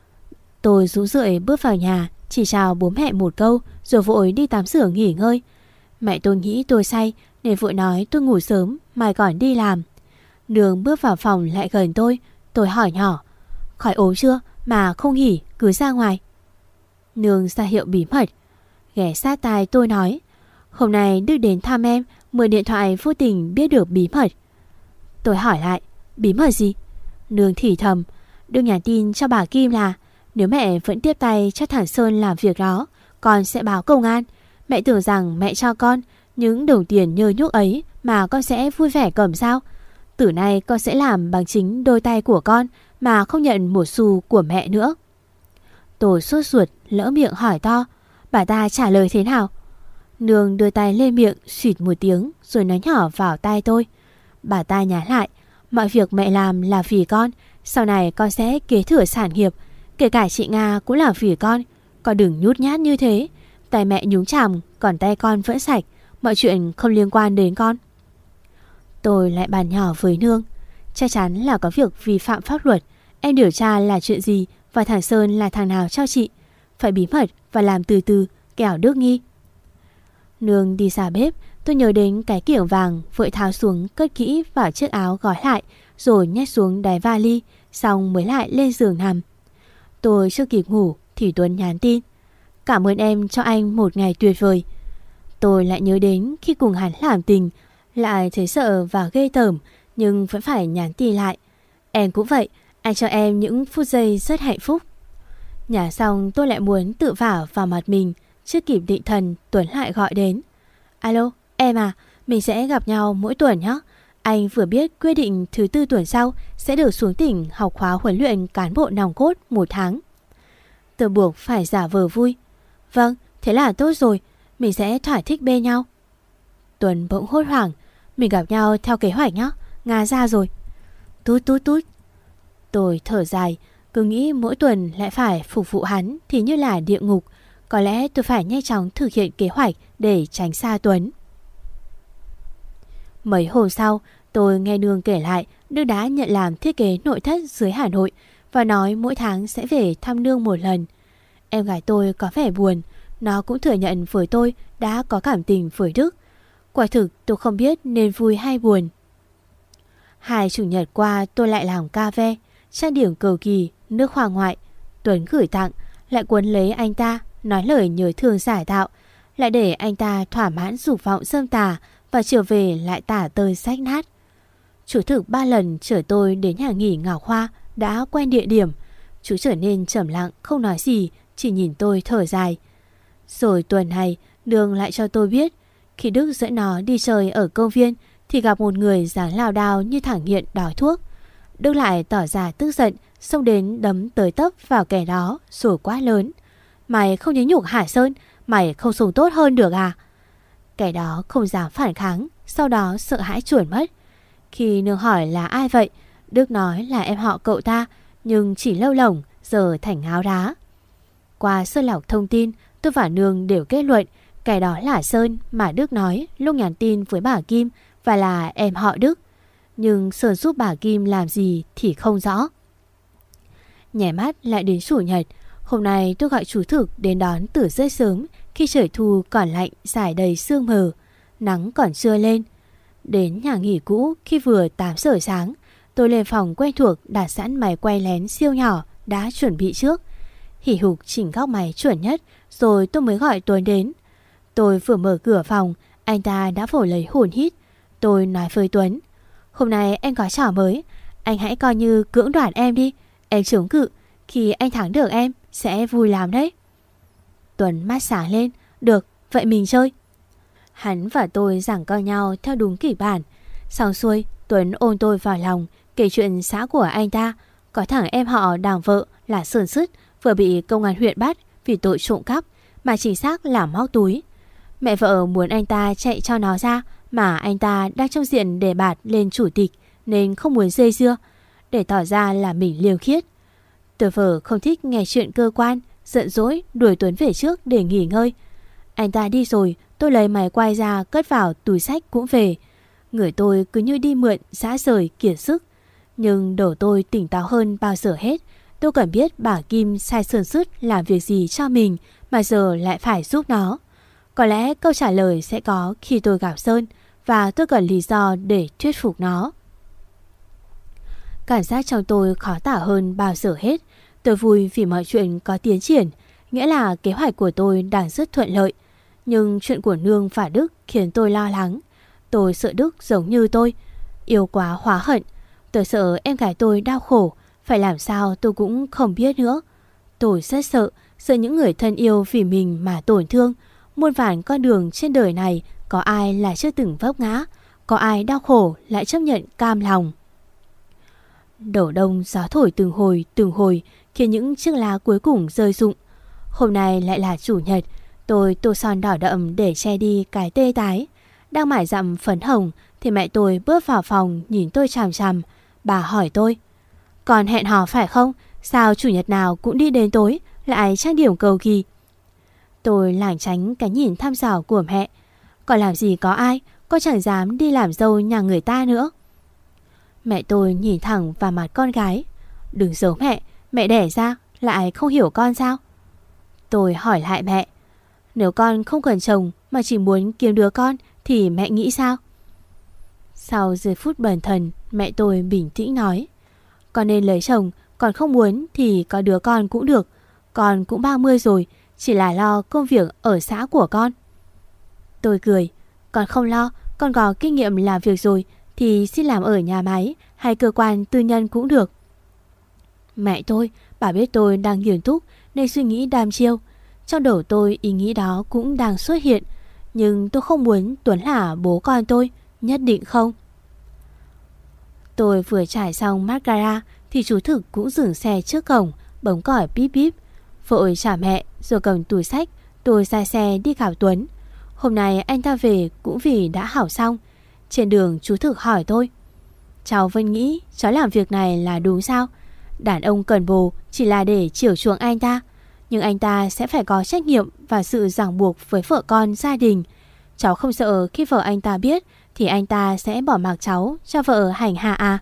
Tôi rũ rượi bước vào nhà, chỉ chào bố mẹ một câu rồi vội đi tắm rửa nghỉ ngơi. Mẹ tôi nghĩ tôi say nên vội nói tôi ngủ sớm, mai còn đi làm. Nương bước vào phòng lại gần tôi. Tôi hỏi nhỏ, khỏi ốm chưa mà không nghỉ cứ ra ngoài? Nương ra hiệu bí mật, ghé sát tai tôi nói, hôm nay Đức đến thăm em, mượn điện thoại vô tình biết được bí mật. Tôi hỏi lại, bí mật gì? Nương thì thầm, Đức nhắn tin cho bà Kim là nếu mẹ vẫn tiếp tay cho thằng Sơn làm việc đó, con sẽ báo công an. Mẹ tưởng rằng mẹ cho con những đồng tiền nhơ nhúc ấy mà con sẽ vui vẻ cầm sao? Từ nay con sẽ làm bằng chính đôi tay của con mà không nhận một xu của mẹ nữa. Tôi sốt ruột lỡ miệng hỏi to, bà ta trả lời thế nào? Nương đưa tay lên miệng xịt một tiếng rồi nói nhỏ vào tai tôi. Bà ta nhá lại, mọi việc mẹ làm là vì con, sau này con sẽ kế thừa sản nghiệp, kể cả chị Nga cũng là vì con. Con đừng nhút nhát như thế, tay mẹ nhúng chàm còn tay con vẫn sạch, mọi chuyện không liên quan đến con. Tôi lại bàn nhỏ với Nương, chắc chắn là có việc vi phạm pháp luật. Em điều tra là chuyện gì và thằng Sơn là thằng nào cho chị, phải bí mật và làm từ từ, kẻo Đức nghi. Nương đi ra bếp, tôi nhớ đến cái kiểng vàng, vội tháo xuống cất kỹ vào chiếc áo gói lại rồi nhét xuống đáy vali, xong mới lại lên giường nằm. Tôi chưa kịp ngủ thì Tuấn nhắn tin, cảm ơn em cho anh một ngày tuyệt vời. Tôi lại nhớ đến khi cùng hắn làm tình, lại thấy sợ và ghê tởm, nhưng vẫn phải nhắn tin lại, em cũng vậy, anh cho em những phút giây rất hạnh phúc. Nhả xong tôi lại muốn tự vả vào mặt mình. Chưa kịp định thần, Tuấn lại gọi đến, alo, em à, mình sẽ gặp nhau mỗi tuần nhé. Anh vừa biết quyết định thứ tư tuần sau sẽ được xuống tỉnh học khóa huấn luyện cán bộ nòng cốt một tháng. Tôi buộc phải giả vờ vui, vâng, thế là tốt rồi, mình sẽ thỏa thích bên nhau. Tuấn bỗng hốt hoảng, mình gặp nhau theo kế hoạch nhé, Nga ra rồi. Tút tút tút. Tôi thở dài, cứ nghĩ mỗi tuần lại phải phục vụ hắn thì như là địa ngục. Có lẽ tôi phải nhanh chóng thực hiện kế hoạch để tránh xa Tuấn. Mấy hôm sau, tôi nghe Nương kể lại Đức đã nhận làm thiết kế nội thất dưới Hà Nội và nói mỗi tháng sẽ về thăm Nương một lần. Em gái tôi có vẻ buồn, nó cũng thừa nhận với tôi đã có cảm tình với Đức. Quả thực tôi không biết nên vui hay buồn. Hai chủ nhật qua tôi lại làm ca ve, trang điểm cầu kỳ, nước hoa ngoại. Tuấn gửi tặng, lại cuốn lấy anh ta, nói lời nhớ thương giải tạo, lại để anh ta thỏa mãn dục vọng dâm tà và trở về lại tả tơi rách nát. Chú thực ba lần chở tôi đến nhà nghỉ Ngọc Hoa đã quen địa điểm. Chú trở nên trầm lặng không nói gì, chỉ nhìn tôi thở dài. Rồi tuần này Nương lại cho tôi biết khi Đức dẫn nó đi chơi ở công viên thì gặp một người dáng lảo đảo như thằng nghiện đòi thuốc. Đức lại tỏ ra tức giận, xông đến đấm tới tấp vào kẻ đó rồi quát lớn, mày không nhớ nhục Hải Sơn, mày không sống tốt hơn được à? Kẻ đó không dám phản kháng, sau đó sợ hãi chuồn mất. Khi Nương hỏi là ai vậy, Đức nói là em họ cậu ta, nhưng chỉ lâu lỏng giờ thành ngáo đá. Qua sơ lọc thông tin, tôi và Nương đều kết luận kẻ đó là Sơn mà Đức nói lúc nhắn tin với bà Kim và là em họ Đức. Nhưng Sơn giúp bà Kim làm gì thì không rõ. Nhảy mắt lại đến chủ nhật. Hôm nay tôi gọi chú Thực đến đón từ rất sớm khi trời thu còn lạnh rải đầy sương mờ, nắng còn chưa lên. Đến nhà nghỉ cũ khi vừa tám giờ sáng, tôi lên phòng quen thuộc đặt sẵn máy quay lén siêu nhỏ đã chuẩn bị trước. Hỉ hục chỉnh góc máy chuẩn nhất rồi tôi mới gọi Tuấn đến. Tôi vừa mở cửa phòng, anh ta đã vội lấy hồn hít. Tôi nói với Tuấn, hôm nay em có trò mới, anh hãy coi như cưỡng đoạt em đi. Em chống cự, khi anh thắng được em sẽ vui lắm đấy. Tuấn mắt sáng lên, được, vậy mình chơi. Hắn và tôi giảng co nhau theo đúng kịch bản. Xong xuôi, Tuấn ôm tôi vào lòng, kể chuyện xã của anh ta. Có thằng em họ đàng vợ là Sơn Sứt vừa bị công an huyện bắt vì tội trộm cắp, mà chính xác là móc túi. Mẹ vợ muốn anh ta chạy cho nó ra, mà anh ta đang trong diện đề bạt lên chủ tịch nên không muốn dây dưa, để tỏ ra là mình liều khiết. Tôi vợ không thích nghe chuyện cơ quan, giận dỗi đuổi Tuấn về trước để nghỉ ngơi. Anh ta đi rồi, tôi lấy máy quay ra cất vào túi xách cũng về. Người tôi cứ như đi mượn, rã rời, kiệt sức. Nhưng đầu tôi tỉnh táo hơn bao giờ hết. Tôi cần biết bà Kim sai Sơn Sứt làm việc gì cho mình mà giờ lại phải giúp nó. Có lẽ câu trả lời sẽ có khi tôi gặp Sơn, và tôi cần lý do để thuyết phục nó. Cảm giác trong tôi khó tả hơn bao giờ hết. Tôi vui vì mọi chuyện có tiến triển, nghĩa là kế hoạch của tôi đang rất thuận lợi. Nhưng chuyện của Nương và Đức khiến tôi lo lắng. Tôi sợ Đức giống như tôi, yêu quá hóa hận. Tôi sợ em gái tôi đau khổ, phải làm sao tôi cũng không biết nữa. Tôi rất sợ, sợ những người thân yêu vì mình mà tổn thương. Muôn vàn con đường trên đời này, có ai là chưa từng vấp ngã, có ai đau khổ lại chấp nhận cam lòng. Đổ đông gió thổi từng hồi từng hồi, khiến những chiếc lá cuối cùng rơi rụng. Hôm nay lại là chủ nhật. Tôi tô son đỏ đậm để che đi cái tê tái. Đang mải dặm phấn hồng thì mẹ tôi bước vào phòng nhìn tôi chằm chằm. Bà hỏi tôi: "Con hẹn hò phải không? Sao chủ nhật nào cũng đi đến tối, lại trang điểm cầu kỳ?" Tôi lảng tránh cái nhìn thăm dò của mẹ. Còn làm gì có ai, con chẳng dám đi làm dâu nhà người ta nữa. Mẹ tôi nhìn thẳng vào mặt con gái. "Đừng giấu mẹ, mẹ đẻ ra lại không hiểu con sao?" Tôi hỏi lại mẹ: "Nếu con không cần chồng mà chỉ muốn kiếm đứa con thì mẹ nghĩ sao?" Sau giây phút bần thần, mẹ tôi bình tĩnh nói: "Con nên lấy chồng, còn không muốn thì có đứa con cũng được. Con cũng ba mươi rồi, chỉ là lo công việc ở xã của con." Tôi cười: "Con không lo, con có kinh nghiệm làm việc rồi thì xin làm ở nhà máy hay cơ quan tư nhân cũng được." Mẹ tôi, bà biết tôi đang nghiêm túc nên suy nghĩ đăm chiêu. Trong đầu tôi ý nghĩ đó cũng đang xuất hiện. Nhưng tôi không muốn Tuấn là bố con tôi, nhất định không. Tôi vừa trải xong mascara thì chú Thực cũng dừng xe trước cổng, bấm còi bíp bíp. Vội chào mẹ rồi cầm túi xách, tôi ra xe đi gặp Tuấn. Hôm nay anh ta về cũng vì đã hảo xong. Trên đường chú Thực hỏi tôi: "Cháu vẫn nghĩ cháu làm việc này là đúng sao? Đàn ông cần bồ chỉ là để chiều chuộng anh ta, nhưng anh ta sẽ phải có trách nhiệm và sự ràng buộc với vợ con, gia đình. Cháu không sợ khi vợ anh ta biết thì anh ta sẽ bỏ mặc cháu cho vợ hành hạ à?"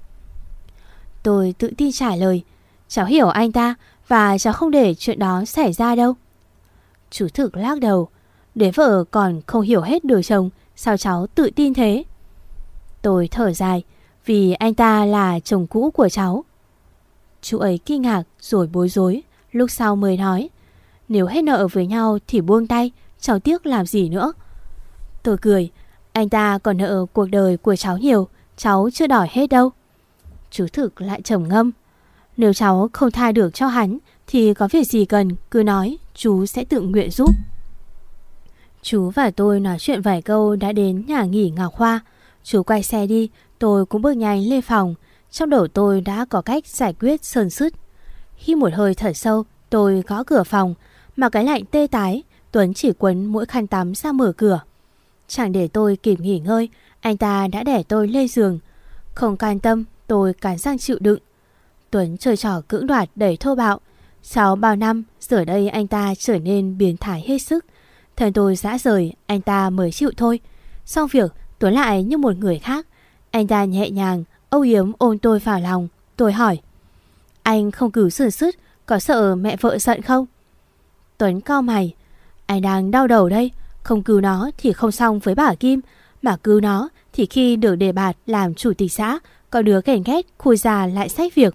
Tôi tự tin trả lời: "Cháu hiểu anh ta và cháu không để chuyện đó xảy ra đâu." Chú Thực lắc đầu: "Để vợ còn không hiểu hết đời chồng, sao cháu tự tin thế?" Tôi thở dài: "Vì anh ta là chồng cũ của cháu." Chú ấy kinh ngạc rồi bối rối, lúc sau mới nói: "Nếu hết nợ với nhau thì buông tay, cháu tiếc làm gì nữa." Tôi cười: "Anh ta còn nợ cuộc đời của cháu nhiều, cháu chưa đòi hết đâu." Chú Thực lại trầm ngâm: "Nếu cháu không tha được cho hắn thì có việc gì cần cứ nói, chú sẽ tự nguyện giúp." Chú và tôi nói chuyện vài câu đã đến nhà nghỉ Ngọc Hoa. Chú quay xe đi, tôi cũng bước nhanh lên phòng. Trong đầu tôi đã có cách giải quyết Sơn Sứt. Hít một hơi thở sâu, tôi gõ cửa phòng. Mà cái lạnh tê tái, Tuấn chỉ quấn mũi khăn tắm ra mở cửa. Chẳng để tôi kịp nghỉ ngơi, anh ta đã đẻ tôi lên giường. Không can tâm, tôi cắn răng chịu đựng. Tuấn chơi trò cưỡng đoạt đầy thô bạo. Sau bao năm, giờ đây anh ta trở nên biến thái hết sức. Thân tôi rã rời, anh ta mới chịu thôi. Xong việc, Tuấn lại như một người khác. Anh ta nhẹ nhàng, âu yếm ôm tôi vào lòng. Tôi hỏi: "Anh không cứu Sơn Sứt, có sợ mẹ vợ giận không?" Tuấn cau mày: "Anh đang đau đầu đây. Không cứu nó thì không xong với bà Kim, mà cứu nó thì khi được đề bạt làm chủ tịch xã, có đứa ghen ghét khui ra lại sách việc."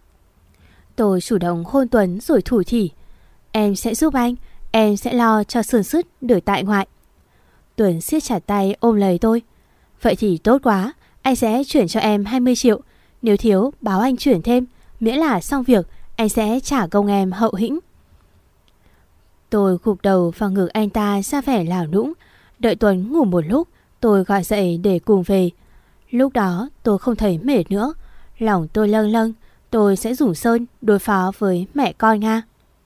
Tôi chủ động hôn Tuấn rồi thủ thỉ: "Em sẽ giúp anh, em sẽ lo cho Sơn Sứt được tại ngoại." Tuấn siết chặt tay ôm lấy tôi: "Vậy thì tốt quá, anh sẽ chuyển cho em hai mươi triệu. Nếu thiếu báo anh chuyển thêm, miễn là xong việc anh sẽ trả công em hậu hĩnh." Tôi gục đầu vào ngực anh ta ra vẻ lảo nũng. Đợi Tuấn ngủ một lúc, tôi gọi dậy để cùng về. Lúc đó tôi không thấy mệt nữa. Lòng tôi lâng lâng, tôi sẽ rủ Sơn đối phó với mẹ con Nga.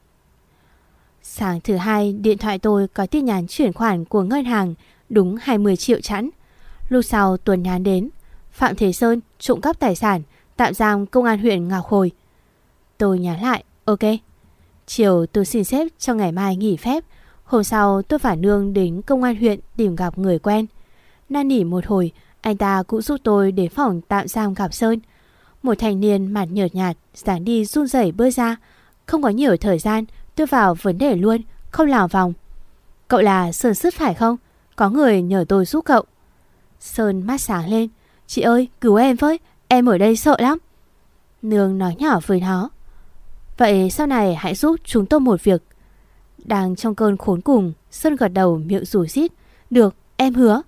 Sáng thứ hai, điện thoại tôi có tin nhắn chuyển khoản của ngân hàng đúng hai mươi triệu chẵn. Lúc sau Tuấn nhắn đến: Phạm Thế Sơn trộm cắp tài sản, tạm giam công an huyện Ngọc Hồi. Tôi nhắn lại: Ok. Chiều tôi xin xếp cho ngày mai nghỉ phép. Hôm sau tôi và Nương đến công an huyện tìm gặp người quen. Năn nỉ một hồi, anh ta cũng giúp tôi đến phòng tạm giam gặp Sơn. Một thanh niên mặt nhợt nhạt, dáng đi run rẩy bước ra. Không có nhiều thời gian, tôi vào vấn đề luôn, không lào vòng. Cậu là Sơn Sứt phải không? Có người nhờ tôi giúp cậu. Sơn mắt sáng lên: Chị ơi, cứu em với, em ở đây sợ lắm. Nương nói nhỏ với nó: Vậy sau này hãy giúp chúng tôi một việc. Đang trong cơn khốn cùng, Sơn gật đầu miệng rủi rít: Được, em hứa.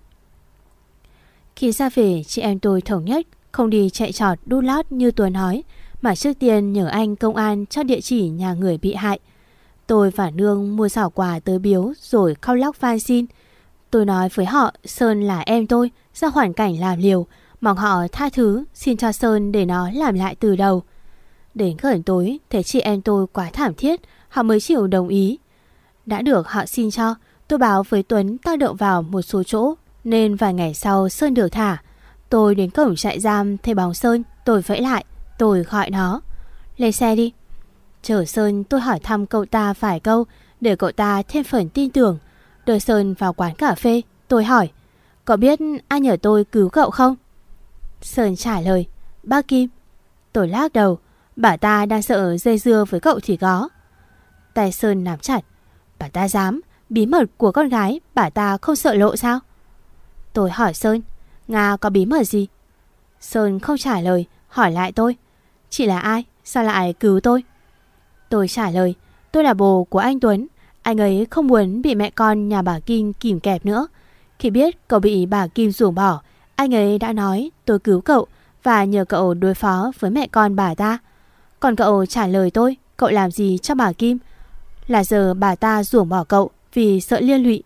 Khi ra về, chị em tôi thống nhất không đi chạy trọt đu lót như Tuấn nói, mà trước tiên nhờ anh công an cho địa chỉ nhà người bị hại. Tôi và Nương mua giỏ quà tới biếu rồi khóc lóc van xin. Tôi nói với họ Sơn là em tôi, do hoàn cảnh làm liều, mong họ tha thứ, xin cho Sơn để nó làm lại từ đầu. Đến gần tối, thấy chị em tôi quá thảm thiết, họ mới chịu đồng ý. Đã được họ xin cho, tôi báo với Tuấn tác động vào một số chỗ, nên vài ngày sau Sơn được thả. Tôi đến cổng trại giam thấy bóng Sơn, tôi vẫy lại, tôi gọi nó: Lên xe đi. Chở Sơn, tôi hỏi thăm cậu ta vài câu để cậu ta thêm phần tin tưởng. Đưa Sơn vào quán cà phê, tôi hỏi: Cậu biết ai nhờ tôi cứu cậu không? Sơn trả lời: Bác Kim. Tôi lắc đầu: Bà ta đang sợ dây dưa với cậu thì có. Tay Sơn nắm chặt: Bà ta dám, bí mật của con gái bà ta không sợ lộ sao? Tôi hỏi Sơn: Nga có bí mật gì? Sơn không trả lời, hỏi lại tôi: Chị là ai? Sao lại cứu tôi? Tôi trả lời: Tôi là bố của anh Tuấn. Anh ấy không muốn bị mẹ con nhà bà Kim kìm kẹp nữa. Khi biết cậu bị bà Kim ruồng bỏ, anh ấy đã nói tôi cứu cậu và nhờ cậu đối phó với mẹ con bà ta. Còn cậu trả lời tôi cậu làm gì cho bà Kim, là giờ bà ta ruồng bỏ cậu vì sợ liên lụy.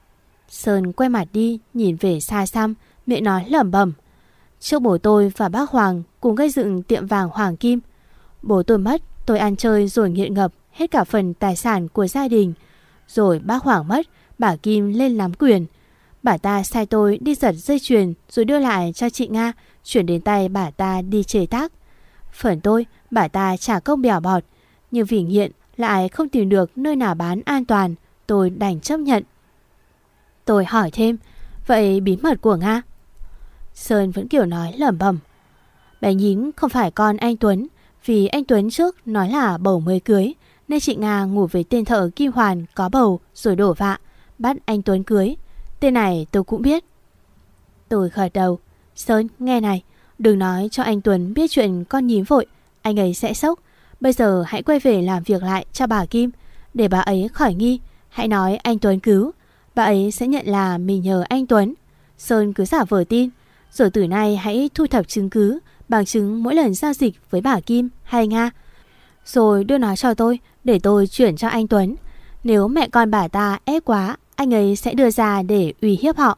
Sơn quay mặt đi, nhìn về xa xăm, miệng nói lẩm bẩm: Trước bố tôi và bác Hoàng cùng gây dựng tiệm vàng Hoàng Kim. Bố tôi mất, tôi ăn chơi rồi nghiện ngập hết cả phần tài sản của gia đình. Rồi bác Hoàng mất, bà Kim lên nắm quyền. Bà ta sai tôi đi giật dây chuyền rồi đưa lại cho chị Nga, chuyển đến tay bà ta đi chế tác. Phần tôi, bà ta trả công bèo bọt, nhưng vì nghiện lại không tìm được nơi nào bán an toàn, tôi đành chấp nhận. Tôi hỏi thêm: Vậy bí mật của Nga? Sơn vẫn kiểu nói lẩm bẩm: Bé Nhím không phải con anh Tuấn, vì anh Tuấn trước nói là bầu mới cưới, nên chị Nga ngủ với tên thợ Kim Hoàn có bầu rồi đổ vạ, bắt anh Tuấn cưới. Tên này tôi cũng biết. Tôi gật đầu: Sơn, nghe này, đừng nói cho anh Tuấn biết chuyện con Nhím vội, anh ấy sẽ sốc. Bây giờ hãy quay về làm việc lại cho bà Kim, để bà ấy khỏi nghi. Hãy nói anh Tuấn cứu, bà ấy sẽ nhận là mình nhờ anh Tuấn. Sơn cứ giả vờ tin, rồi từ nay hãy thu thập chứng cứ, bằng chứng mỗi lần giao dịch với bà Kim hay Nga, rồi đưa nó cho tôi để tôi chuyển cho anh Tuấn. Nếu mẹ con bà ta ép quá, anh ấy sẽ đưa ra để uy hiếp họ.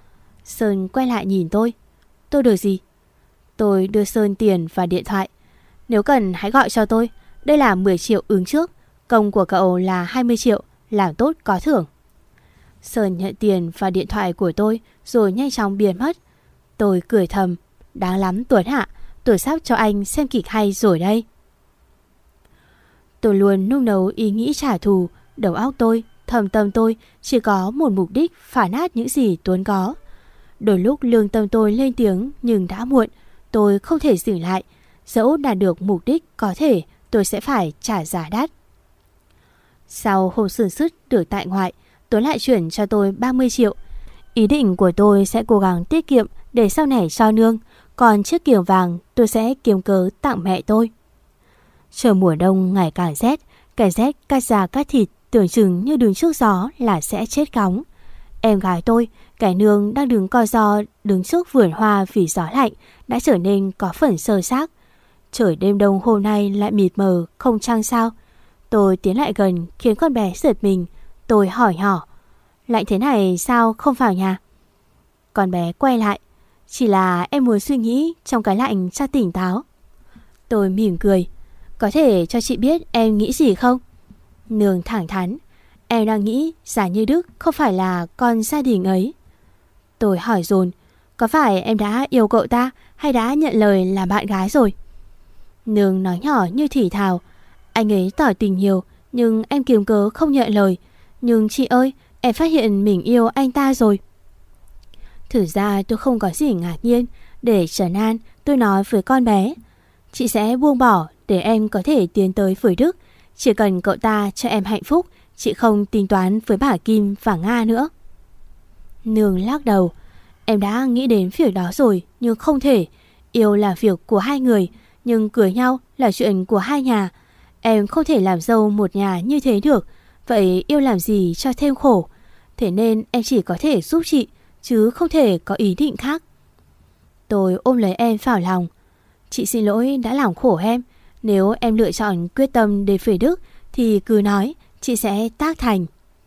Sơn quay lại nhìn tôi: Tôi được gì? Tôi đưa Sơn tiền và điện thoại. Nếu cần hãy gọi cho tôi. Đây là mười triệu ứng trước, công của cậu là hai mươi triệu, làm tốt có thưởng. Sơn nhận tiền và điện thoại của tôi rồi nhanh chóng biến mất. Tôi cười thầm: Đáng lắm Tuấn ạ, tôi sắp cho anh xem kịch hay rồi đây. Tôi luôn nung nấu ý nghĩ trả thù. Đầu óc tôi, thầm tâm tôi chỉ có một mục đích: phá nát những gì Tuấn có. Đôi lúc lương tâm tôi lên tiếng, nhưng đã muộn. Tôi không thể dừng lại. Dẫu đạt được mục đích, có thể tôi sẽ phải trả giá đắt. Sau hôm Sơn Sứt được tại ngoại, Tuấn lại chuyển cho tôi ba mươi triệu. Ý định của tôi sẽ cố gắng tiết kiệm để sau này cho Nương, còn chiếc kiềng vàng tôi sẽ kiếm cớ tặng mẹ tôi. Trời mùa đông ngày càng rét, cái rét cắt da cắt thịt, tưởng chừng như đứng trước gió là sẽ chết cóng. Em gái tôi, cái Nương đang đứng co ro đứng trước vườn hoa vì gió lạnh, đã trở nên có phần sơ xác. Trời đêm đông hôm nay lại mịt mờ, không trăng sao. Tôi tiến lại gần khiến con bé giật mình. Tôi hỏi nhỏ: lạnh thế này sao không vào nhà? Con bé quay lại. Chỉ là em muốn suy nghĩ trong cái lạnh cho tỉnh táo. Tôi mỉm cười. Có thể cho chị biết em nghĩ gì không? Nương thẳng thắn. Em đang nghĩ giả như Đức không phải là con gia đình ấy. Tôi hỏi dồn. Có phải em đã yêu cậu ta hay đã nhận lời làm bạn gái rồi? Nương nói nhỏ như thì thào. Anh ấy tỏ tình nhiều, nhưng em kiềm cớ không nhận lời. Nhưng chị ơi, em phát hiện mình yêu anh ta rồi. Thử ra tôi không có gì ngạc nhiên. Để trấn an, tôi nói với con bé. Chị sẽ buông bỏ để em có thể tiến tới với Đức. Chỉ cần cậu ta cho em hạnh phúc, chị không tính toán với bà Kim và Nga nữa. Nương lắc đầu. Em đã nghĩ đến việc đó rồi, nhưng không thể. Yêu là việc của hai người, nhưng cưới nhau là chuyện của hai nhà. Em không thể làm dâu một nhà như thế được. Vậy yêu làm gì cho thêm khổ? Thế nên em chỉ có thể giúp chị, chứ không thể có ý định khác. Tôi ôm lấy em vào lòng. Chị xin lỗi đã làm khổ em. Nếu em lựa chọn quyết tâm để về Đức thì cứ nói, chị sẽ tác thành.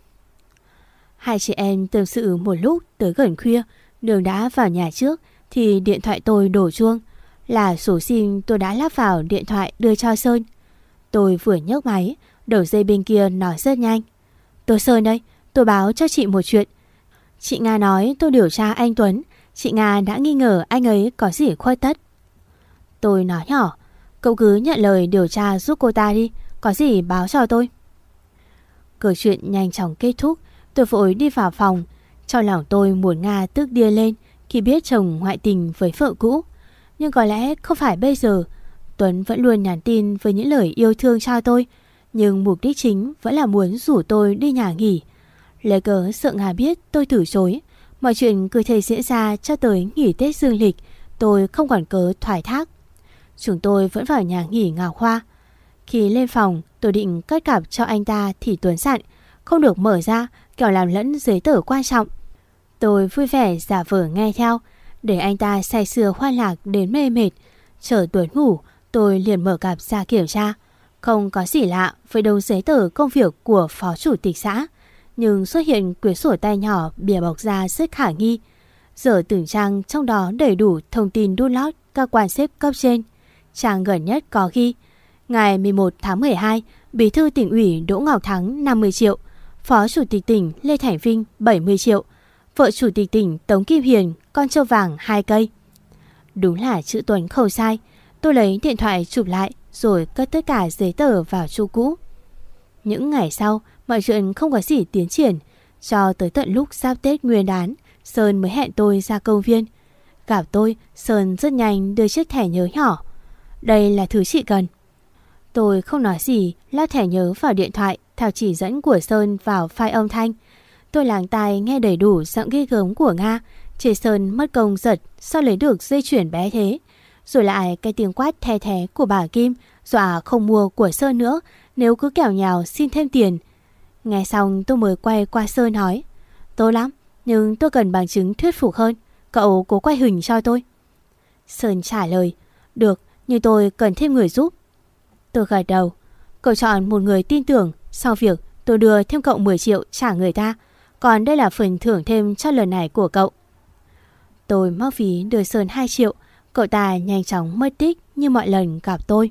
Hai chị em tâm sự một lúc tới gần khuya. Nương đã vào nhà trước thì điện thoại tôi đổ chuông. Là số sim tôi đã lắp vào điện thoại đưa cho Sơn. Tôi vừa nhấc máy, đầu dây bên kia nói rất nhanh. Tôi Sơn đây, tôi báo cho chị một chuyện. Chị Nga nói tôi điều tra anh Tuấn. Chị Nga đã nghi ngờ anh ấy có gì khuất tất. Tôi nói nhỏ. Cậu cứ nhận lời điều tra giúp cô ta đi. Có gì báo cho tôi. Câu chuyện nhanh chóng kết thúc. Tôi vội đi vào phòng. Trong lòng tôi muốn Nga tức điên lên khi biết chồng ngoại tình với vợ cũ. Nhưng có lẽ không phải bây giờ. Tuấn vẫn luôn nhắn tin với những lời yêu thương cho tôi. Nhưng mục đích chính vẫn là muốn rủ tôi đi nhà nghỉ. Lấy cớ sợ Nga biết tôi từ chối. Mọi chuyện cứ thế diễn ra cho tới nghỉ Tết dương lịch. Tôi không còn cớ thoái thác. Chúng tôi vẫn vào nhà nghỉ Ngọc Hoa. Khi lên phòng tôi định cất cặp cho anh ta thì Tuấn dặn không được mở ra, kẻo làm lẫn giấy tờ quan trọng. Tôi vui vẻ giả vờ nghe theo, để anh ta say sưa hoan lạc đến mê mệt. Chờ Tuấn ngủ, tôi liền mở cặp ra kiểm tra. Không có gì lạ với đống giấy tờ công việc của phó chủ tịch xã, nhưng xuất hiện quyển sổ tay nhỏ bìa bọc ra rất khả nghi. Giờ từng trang trong đó đầy đủ thông tin đút lót các quan xếp cấp trên. Trang gần nhất có ghi: ngày mười một tháng mười hai, Bí thư tỉnh ủy Đỗ Ngọc Thắng năm mươi triệu, Phó Chủ tịch tỉnh Lê Thành Vinh bảy mươi triệu, vợ Chủ tịch tỉnh Tống Kim Hiền con trâu vàng hai cây. Đúng là chữ Tuấn không sai. Tôi lấy điện thoại chụp lại rồi cất tất cả giấy tờ vào chu cũ. Những ngày sau, mọi chuyện không có gì tiến triển. Cho tới tận lúc giáp Tết Nguyên đán, Sơn mới hẹn tôi ra công viên. Gặp tôi, Sơn rất nhanh đưa chiếc thẻ nhớ nhỏ. Đây là thứ chị cần. Tôi không nói gì, lắp thẻ nhớ vào điện thoại theo chỉ dẫn của Sơn vào file âm thanh. Tôi lắng tai nghe đầy đủ giọng ghi gớm của Nga. Chị Sơn mất công giật sao lấy được dây chuyền bé thế. Rồi lại cái tiếng quát the thé của bà Kim dọa không mua của Sơn nữa nếu cứ kẻo nhào xin thêm tiền. Nghe xong tôi mới quay qua Sơn nói: tốt lắm, nhưng tôi cần bằng chứng thuyết phục hơn. Cậu cố quay hình cho tôi. Sơn trả lời: được, nhưng tôi cần thêm người giúp. Tôi gật đầu. Cậu chọn một người tin tưởng. Sau việc tôi đưa thêm cậu mười triệu trả người ta. Còn đây là phần thưởng thêm cho lần này của cậu. Tôi móc ví đưa Sơn hai triệu. Cậu ta nhanh chóng mất tích như mọi lần gặp tôi.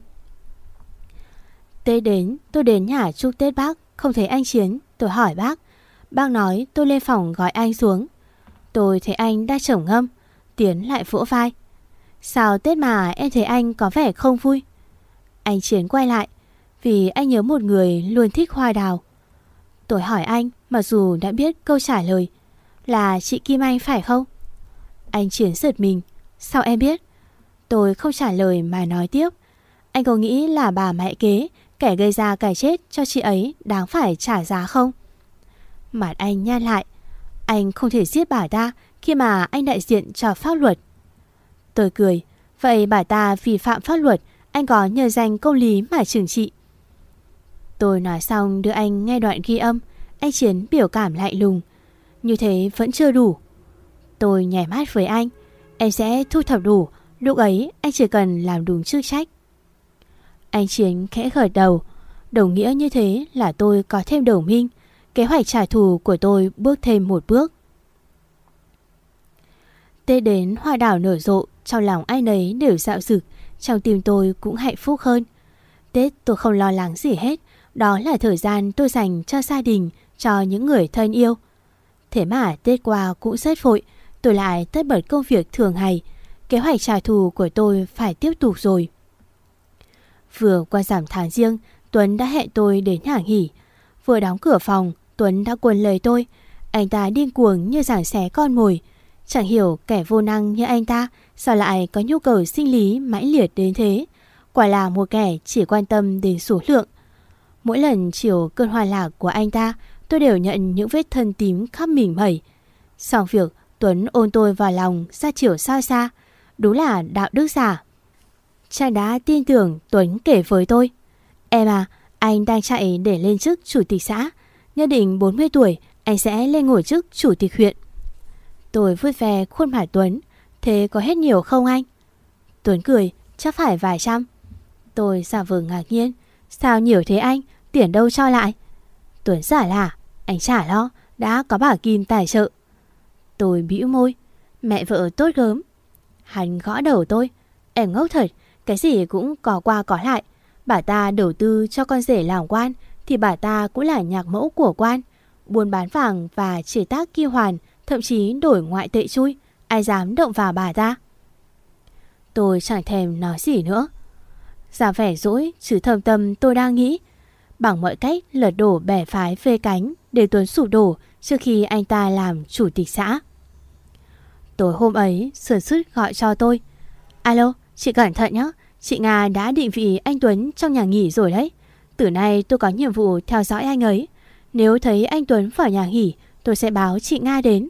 Tết đến, tôi đến nhà chúc Tết bác. Không thấy anh Chiến. Tôi hỏi bác. Bác nói tôi lên phòng gọi anh xuống. Tôi thấy anh đang trầm ngâm. Tiến lại vỗ vai: sao Tết mà em thấy anh có vẻ không vui? Anh Chiến quay lại: vì anh nhớ một người luôn thích hoa đào. Tôi hỏi anh, mặc dù đã biết câu trả lời: là chị Kim Anh phải không? Anh Chiến giật mình: sao em biết? Tôi không trả lời mà nói tiếp: anh có nghĩ là bà mẹ kế, kẻ gây ra cái chết cho chị ấy, đáng phải trả giá không? Mặt anh nhăn lại: anh không thể giết bà ta khi mà anh đại diện cho pháp luật. Tôi cười: vậy bà ta vi phạm pháp luật, anh có nhờ danh công lý mà trừng trị. Tôi nói xong đưa anh nghe đoạn ghi âm. Anh Chiến biểu cảm lạnh lùng: như thế vẫn chưa đủ. Tôi nhảy mắt với anh: em sẽ thu thập đủ, lúc ấy anh chỉ cần làm đúng chức trách. Anh Chiến khẽ gật đầu. Đồng nghĩa như thế là tôi có thêm đồng minh. Kế hoạch trả thù của tôi bước thêm một bước. Tết đến hoa đào nở rộ, trong lòng ai nấy đều dạo dực, trong tim tôi cũng hạnh phúc hơn. Tết tôi không lo lắng gì hết, đó là thời gian tôi dành cho gia đình, cho những người thân yêu. Thế mà Tết qua cũng rất vội, tôi lại tất bật công việc thường ngày. Kế hoạch trả thù của tôi phải tiếp tục rồi. Vừa qua rằm tháng Giêng, Tuấn đã hẹn tôi đến nhà nghỉ. Vừa đóng cửa phòng, Tuấn đã quấn lời tôi. Anh ta điên cuồng như giằng xé con mồi. Chẳng hiểu kẻ vô năng như anh ta sao lại có nhu cầu sinh lý mãnh liệt đến thế. Quả là một kẻ chỉ quan tâm đến số lượng. Mỗi lần chiều cơn hoa lạc của anh ta, tôi đều nhận những vết thân tím khắp mình mẩy. Xong việc, Tuấn ôm tôi vào lòng ra chiều xa xa. Đúng là đạo đức giả. Chàng đã tin tưởng Tuấn kể với tôi. Em à, anh đang chạy để lên chức chủ tịch xã. Nhất định bốn mươi tuổi, anh sẽ lên ngồi chức chủ tịch huyện. Tôi vui vẻ khuôn mặt Tuấn. Thế có hết nhiều không anh? Tuấn cười, chắc phải vài trăm. Tôi giả vờ ngạc nhiên. Sao nhiều thế anh? Tiền đâu cho lại? Tuấn giả là, anh chả lo, đã có bà Kim tài trợ. Tôi bĩu môi. Mẹ vợ tốt gớm. Hắn gõ đầu tôi. Em ngốc thật, cái gì cũng có qua có lại. Bà ta đầu tư cho con rể làm quan, thì bà ta cũng là nhạc mẫu của quan. Buôn bán vàng và chế tác kim hoàn, thậm chí đổi ngoại tệ chui. Ai dám động vào bà ta? Tôi chẳng thèm nói gì nữa. Giả vẻ dỗi chứ thâm tâm tôi đang nghĩ. Bằng mọi cách lật đổ bè phái phê cánh để Tuấn sụp đổ trước khi anh ta làm chủ tịch xã. Tối hôm ấy, Sườn Sứt gọi cho tôi. Alo, chị cẩn thận nhé. Chị Nga đã định vị anh Tuấn trong nhà nghỉ rồi đấy. Từ nay tôi có nhiệm vụ theo dõi anh ấy. Nếu thấy anh Tuấn vào nhà nghỉ, tôi sẽ báo chị Nga đến.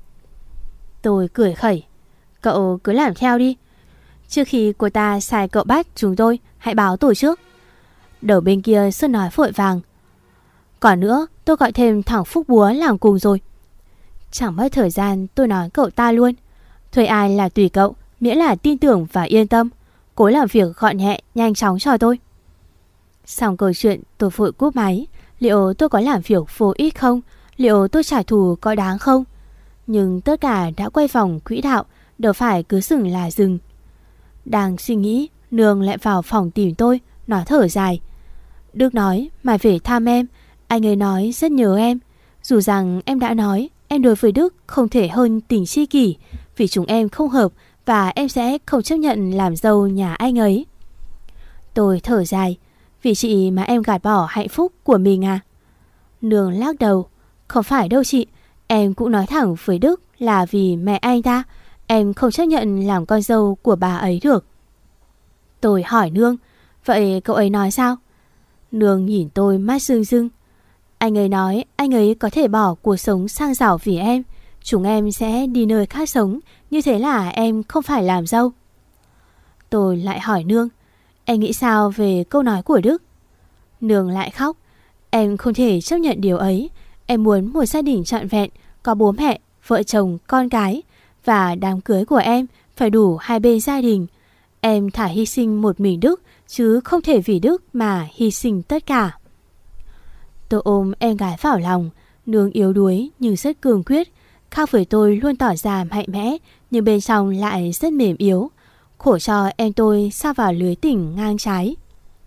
Tôi cười khẩy. Cậu cứ làm theo đi. Trước khi cô ta sai cậu bắt chúng tôi, hãy báo tôi trước. Đầu bên kia Sơn nói vội vàng. Còn nữa, tôi gọi thêm thằng Phúc Búa làm cùng rồi. Chẳng mất thời gian tôi nói cậu ta luôn. Thuê ai là tùy cậu, miễn là tin tưởng và yên tâm. Cố làm việc gọn nhẹ, nhanh chóng cho tôi. Xong câu chuyện tôi vội cúp máy. Liệu tôi có làm việc vô ích không? Liệu tôi trả thù có đáng không? Nhưng tất cả đã quay vòng quỹ đạo, đâu phải cứ dừng là dừng. Đang suy nghĩ, Nương lại vào phòng tìm tôi, nó thở dài. Đức nói mày về thăm em. Anh ấy nói rất nhớ em. Dù rằng em đã nói em đối với Đức không thể hơn tình tri kỷ, vì chúng em không hợp và em sẽ không chấp nhận làm dâu nhà anh ấy. Tôi thở dài. Vì chị mà em gạt bỏ hạnh phúc của mình à? Nương lắc đầu. Không phải đâu chị. Em cũng nói thẳng với Đức là vì mẹ anh ta. Em không chấp nhận làm con dâu của bà ấy được. Tôi hỏi Nương. Vậy cậu ấy nói sao? Nương nhìn tôi mắt rưng rưng. Anh ấy nói anh ấy có thể bỏ cuộc sống sang giàu vì em. Chúng em sẽ đi nơi khác sống. Như thế là em không phải làm dâu. Tôi lại hỏi Nương. Em nghĩ sao về câu nói của Đức? Nương lại khóc. Em không thể chấp nhận điều ấy. Em muốn một gia đình trọn vẹn, có bố mẹ, vợ chồng, con cái. Và đám cưới của em phải đủ hai bên gia đình. Em thả hy sinh một mình Đức, chứ không thể vì Đức mà hy sinh tất cả. Tôi ôm em gái vào lòng. Nương yếu đuối nhưng rất cường quyết. Khác với tôi luôn tỏ ra mạnh mẽ, nhưng bên trong lại rất mềm yếu. Khổ cho em tôi sa vào lưới tình ngang trái.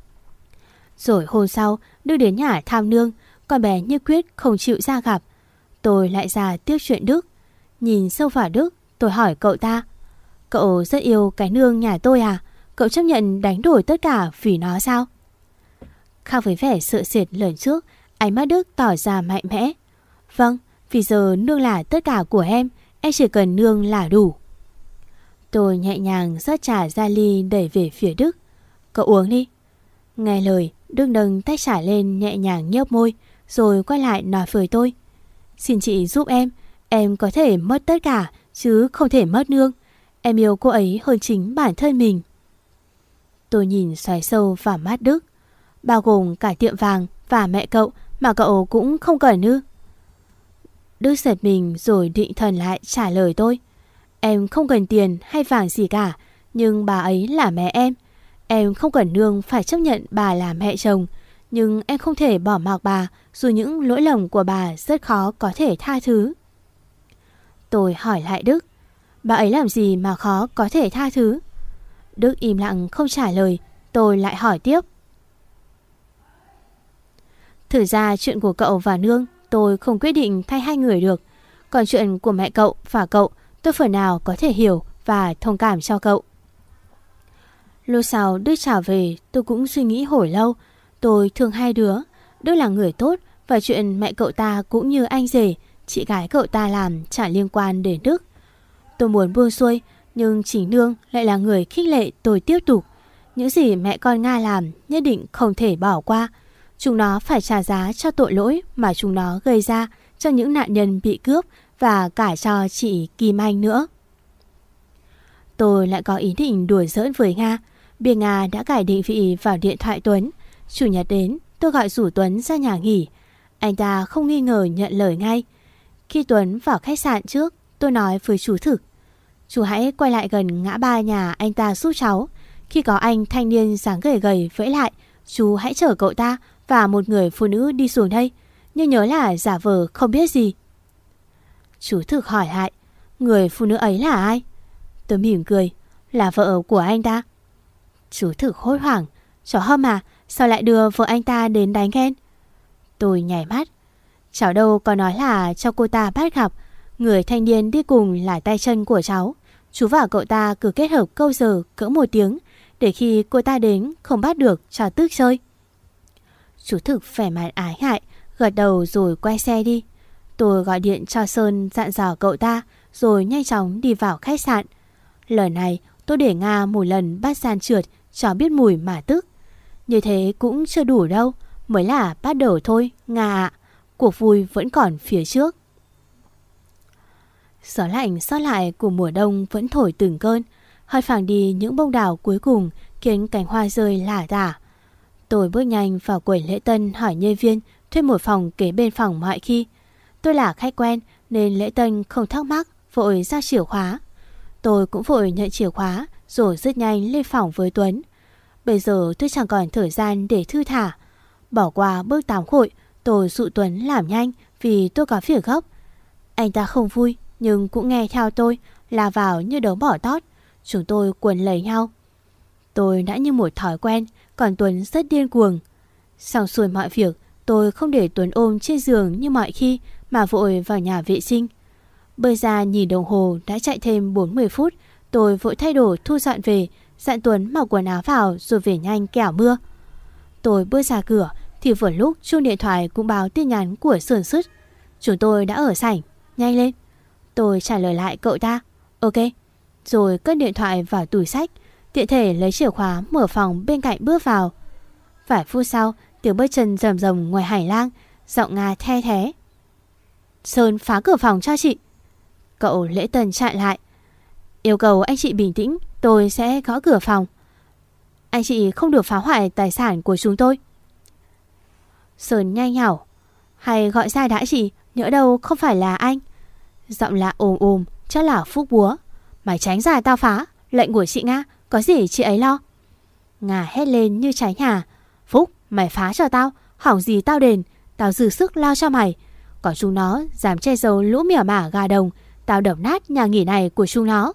Rồi hôm sau, Đức đến nhà thăm Nương. Con bé như quyết không chịu ra gặp. Tôi lại ra tiếp chuyện Đức. Nhìn sâu vào Đức, tôi hỏi cậu ta. Cậu rất yêu cái Nương nhà tôi à? Cậu chấp nhận đánh đổi tất cả vì nó sao? Khác với vẻ sợ sệt lần trước, ánh mắt Đức tỏ ra mạnh mẽ. Vâng, vì giờ Nương là tất cả của em. Em chỉ cần Nương là đủ. Tôi nhẹ nhàng rót trà ra ly đẩy về phía Đức. Cậu uống đi. Nghe lời, Đức nâng tách trà lên nhẹ nhàng nhấp môi, rồi quay lại nói với tôi. Xin chị giúp em. Em có thể mất tất cả, chứ không thể mất Nương. Em yêu cô ấy hơn chính bản thân mình. Tôi nhìn xoáy sâu vào mắt Đức. Bao gồm cả tiệm vàng và mẹ cậu mà cậu cũng không cần ư? Đức giật mình rồi định thần lại trả lời tôi. Em không cần tiền hay vàng gì cả, nhưng bà ấy là mẹ em. Em không cần Nương phải chấp nhận bà là mẹ chồng. Nhưng em không thể bỏ mặc bà, dù những lỗi lầm của bà rất khó có thể tha thứ. Tôi hỏi lại Đức, bà ấy làm gì mà khó có thể tha thứ? Đức im lặng không trả lời. Tôi lại hỏi tiếp. Thực ra chuyện của cậu và Nương tôi không quyết định thay hai người được. Còn chuyện của mẹ cậu và cậu tôi phần nào có thể hiểu và thông cảm cho cậu. Lúc sau Đức trở về, tôi cũng suy nghĩ hồi lâu. Tôi thương hai đứa. Đức là người tốt, và chuyện mẹ cậu ta cũng như anh rể, chị gái cậu ta làm chả liên quan đến Đức. Tôi muốn buông xuôi, nhưng chính Nương lại là người khích lệ tôi tiếp tục. Những gì mẹ con Nga làm nhất định không thể bỏ qua. Chúng nó phải trả giá cho tội lỗi mà chúng nó gây ra cho những nạn nhân bị cướp và cả cho chị Kim Anh nữa. Tôi lại có ý định đùa giỡn với Nga. Bia Nga đã cài định vị vào điện thoại Tuấn. Chủ nhật đến, tôi gọi rủ Tuấn ra nhà nghỉ. Anh ta không nghi ngờ nhận lời ngay. Khi Tuấn vào khách sạn trước, tôi nói với chú Thực, chú hãy quay lại gần ngã ba nhà anh ta giúp cháu. Khi có anh thanh niên dáng gầy gầy vẫy lại, chú hãy chở cậu ta và một người phụ nữ đi xuống đây, nhưng nhớ là giả vờ không biết gì. Chú Thực hỏi lại, người phụ nữ ấy là ai? Tôi mỉm cười, là vợ của anh ta. Chú Thực hốt hoảng, cháu Hâm à, sao lại đưa vợ anh ta đến đánh ghen? Tôi nhảy mắt, cháu đâu có nói là cho cô ta bắt gặp. Người thanh niên đi cùng là tay chân của cháu. Chú và cậu ta cứ kết hợp câu giờ cỡ một tiếng, để khi cô ta đến không bắt được cho tức chơi. Chú Thực vẻ mặt ái ngại, gật đầu rồi quay xe đi. Tôi gọi điện cho Sơn dặn dò cậu ta, rồi nhanh chóng đi vào khách sạn. Lần này tôi để Nga một lần bắt gian trượt cho biết mùi mà tức. Như thế cũng chưa đủ đâu, mới là bắt đầu thôi Nga ạ. Cuộc vui vẫn còn phía trước. Gió lạnh sót lại của mùa đông vẫn thổi từng cơn, hất phảng đi những bông đào cuối cùng, khiến cánh hoa rơi lả tả. Tôi bước nhanh vào quầy lễ tân hỏi nhân viên thuê một phòng kế bên phòng mọi khi. Tôi là khách quen nên lễ tân không thắc mắc, vội ra chìa khóa. Tôi cũng vội nhận chìa khóa rồi rất nhanh lên phòng với Tuấn. Bây giờ tôi chẳng còn thời gian để thư thả. Bỏ qua bước tắm gội, tôi dụ Tuấn làm nhanh vì tôi có việc gấp. Anh ta không vui nhưng cũng nghe theo tôi, la vào như đấu bỏ tót. Chúng tôi quấn lấy nhau. Tôi đã như một thói quen, còn Tuấn rất điên cuồng. Xong xuôi mọi việc, tôi không để Tuấn ôm trên giường như mọi khi mà vội vào nhà vệ sinh. Bơi ra nhìn đồng hồ đã chạy thêm bốn mươi phút. Tôi vội thay đồ thu dọn về, dặn Tuấn mặc quần áo vào rồi về nhanh kẻo mưa. Tôi bước ra cửa thì vừa lúc chuông điện thoại cũng báo tin nhắn của Sườn Sứt. Chúng tôi đã ở sảnh, nhanh lên. Tôi trả lời lại cậu ta, ok. Rồi cất điện thoại vào túi xách, tiện thể lấy chìa khóa mở phòng bên cạnh bước vào. Vài phút sau, tiếng bước chân rầm rầm ngoài hành lang, giọng Nga the thé. Sơn phá cửa phòng cho chị. Cậu lễ tân chặn lại. Yêu cầu anh chị bình tĩnh, tôi sẽ gõ cửa phòng. Anh chị không được phá hoại tài sản của chúng tôi. Sơn nhanh nhảu. Hay gọi ra đã chị, nhỡ đâu không phải là anh. Giọng lạ ồm ồm, chắc là Phúc búa. Mày tránh ra tao phá, lệnh của chị Nga, có gì chị ấy lo. Nga hét lên như cháy nhà. Phúc, mày phá cho tao, hỏng gì tao đền, tao dư sức lo cho mày. Còn chúng nó dám che giấu lũ mỉa mả gà đồng, tao đập nát nhà nghỉ này của chúng nó.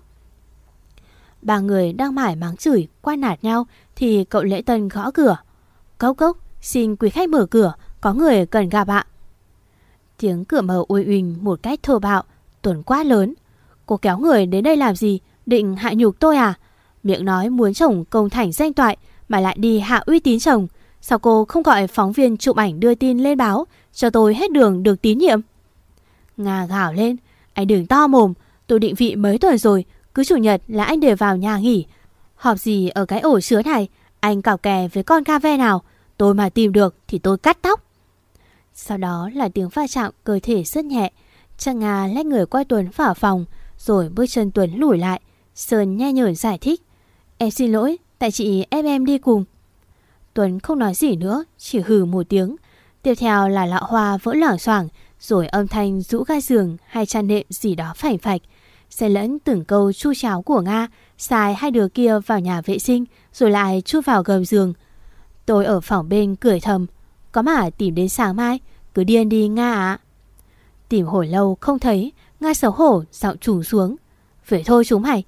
Ba người đang mải mắng chửi, quan nạt nhau thì cậu lễ tân gõ cửa. Cốc cốc, xin quý khách mở cửa, có người cần gặp ạ. Tiếng cửa mở uy uỳnh một cách thô bạo. Tuấn quát lớn. Cô kéo người đến đây làm gì? Định hạ nhục tôi à? Miệng nói muốn chồng công thành danh toại mà lại đi hạ uy tín chồng. Sao cô không gọi phóng viên chụp ảnh đưa tin lên báo cho tôi hết đường được tín nhiệm? Nga gào lên. Anh đừng to mồm, tôi định vị mấy tuần rồi, cứ chủ nhật là anh đều vào nhà nghỉ. Họp gì ở cái ổ chứa này? Anh cào kè với con ca ve nào? Tôi mà tìm được thì tôi cắt tóc. Sau đó là tiếng va chạm cơ thể rất nhẹ. Trang Nga lách người qua Tuấn vào phòng, rồi bước chân Tuấn lùi lại. Sơn nhe nhởn giải thích. Em xin lỗi, tại chị ép em đi cùng. Tuấn không nói gì nữa, chỉ hừ một tiếng. Tiếp theo là lọ hoa vỡ loảng xoảng, rồi âm thanh rũ ga giường hay chăn nệm gì đó phành phạch. Xen lẫn từng câu chu cháo của Nga, xài hai đứa kia vào nhà vệ sinh, rồi lại chui vào gầm giường. Tôi ở phòng bên cười thầm. có mà tìm đến sáng mai. Cứ điên đi Nga ạ. Tìm hồi lâu không thấy, Nga xấu hổ giọng trùng xuống. Vậy thôi chúng mày.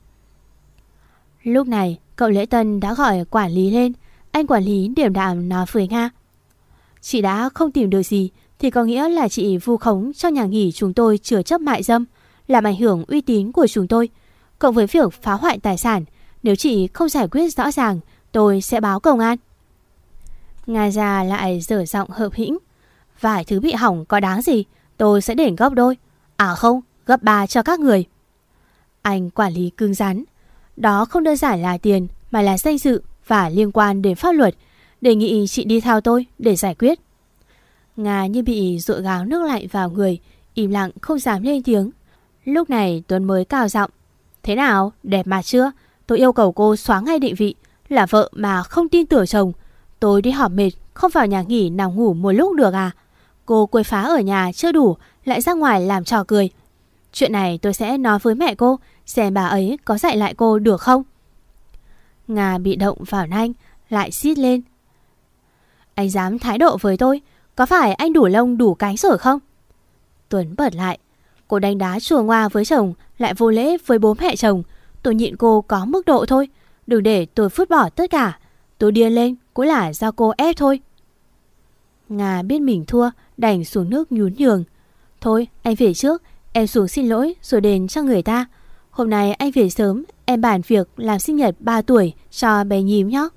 Lúc này cậu lễ tân đã gọi quản lý lên. Anh quản lý điềm đạm nói với Nga: Chị đã không tìm được gì thì có nghĩa là chị vu khống cho nhà nghỉ chúng tôi chứa chấp mại dâm, làm ảnh hưởng uy tín của chúng tôi. Cộng với việc phá hoại tài sản, nếu chị không giải quyết rõ ràng, tôi sẽ báo công an. Nga già lại dở giọng hợp hĩnh: Vài thứ bị hỏng có đáng gì, tôi sẽ đền gấp đôi. À không, gấp ba cho các người. Anh quản lý cứng rắn: Đó không đơn giản là tiền, mà là danh dự và liên quan đến pháp luật. Đề nghị chị đi theo tôi để giải quyết. Nga như bị dội gáo nước lạnh vào người, im lặng không dám lên tiếng. Lúc này Tuấn mới cao giọng: Thế nào, đẹp mà chưa? Tôi yêu cầu cô xóa ngay định vị. Là vợ mà không tin tưởng chồng. Tôi đi họp mệt, không vào nhà nghỉ nằm ngủ một lúc được à? Cô quấy phá ở nhà chưa đủ, lại ra ngoài làm trò cười. Chuyện này tôi sẽ nói với mẹ cô, xem bà ấy có dạy lại cô được không. Nga bị động vào nanh, lại xít lên: Anh dám thái độ với tôi, có phải anh đủ lông đủ cánh rồi không? Tuấn bật lại: Cô đánh đá chùa ngoa với chồng, lại vô lễ với bố mẹ chồng. Tôi nhịn cô có mức độ thôi. Đừng để tôi phứt bỏ tất cả. Tôi điên lên cũng là do cô ép thôi. Nga biết mình thua, đành xuống nước nhún nhường: Thôi anh về trước, em xuống xin lỗi rồi đền cho người ta. Hôm nay anh về sớm, em bàn việc làm sinh nhật ba tuổi cho bé nhím nhé.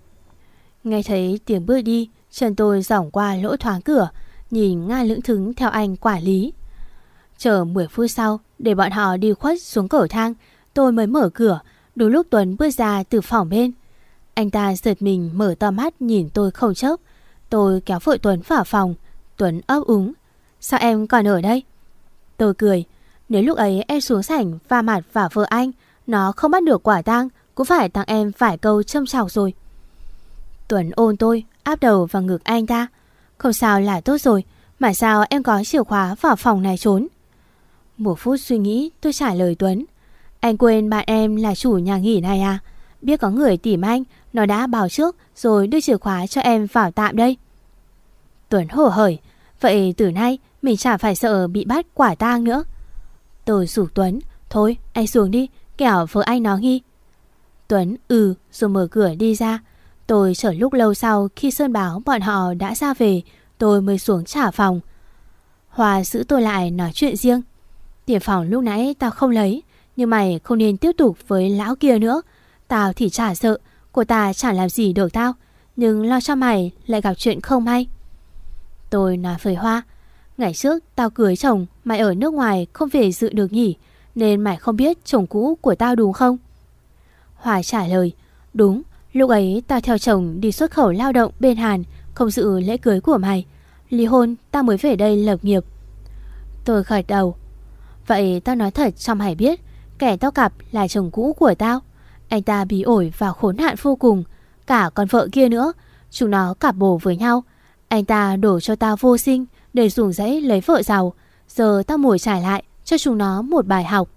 Nghe thấy tiếng bước đi, chân tôi dỏng qua lỗ thoáng cửa, nhìn Nga lững thững theo anh quản lý. Chờ mười phút sau, để bọn họ đi khuất xuống cầu thang, tôi mới mở cửa. Đúng lúc Tuấn bước ra từ phòng bên. Anh ta giật mình mở to mắt nhìn tôi không chớp. Tôi kéo vội Tuấn vào phòng. Tuấn ấp úng: Sao em còn ở đây? Tôi cười: Nếu lúc ấy em xuống sảnh va mặt vào vợ anh, nó không bắt được quả tang, cũng phải tặng em vài câu châm chọc rồi. Tuấn ôm tôi, áp đầu vào ngực anh ta: Không sao là tốt rồi, mà sao em có chìa khóa vào phòng này trốn? Một phút suy nghĩ, tôi trả lời Tuấn: Anh quên bạn em là chủ nhà nghỉ này à? Biết có người tìm anh, nó đã báo trước rồi đưa chìa khóa cho em vào tạm đây. Tuấn hổ hởi: Vậy từ nay mình chả phải sợ bị bắt quả tang nữa. Tôi rủ Tuấn: Thôi anh xuống đi, kẻo vợ anh nó nghi. Tuấn ừ rồi mở cửa đi ra. Tôi chờ lúc lâu sau, khi Sơn báo bọn họ đã ra về, tôi mới xuống trả phòng. Hòa giữ tôi lại nói chuyện riêng: Tiền phòng lúc nãy tao không lấy, nhưng mày không nên tiếp tục với lão kia nữa. Tao thì chả sợ, cô ta chẳng làm gì được tao, nhưng lo cho mày lại gặp chuyện không may. Tôi nói với Hoa: Ngày trước tao cưới chồng, mày ở nước ngoài không về dự được nhỉ, nên mày không biết chồng cũ của tao đúng không? Hoa trả lời: Đúng, lúc ấy tao theo chồng đi xuất khẩu lao động bên Hàn, không dự lễ cưới của mày. Ly hôn tao mới về đây lập nghiệp. Tôi gật đầu: Vậy tao nói thật cho mày biết, kẻ tao gặp là chồng cũ của tao. Anh ta bí ổi và khốn nạn vô cùng. Cả con vợ kia nữa, chúng nó cặp bồ với nhau. Anh ta đổ cho tao vô sinh để dùng dãy lấy vợ giàu. Giờ tao mồi trải lại cho chúng nó một bài học.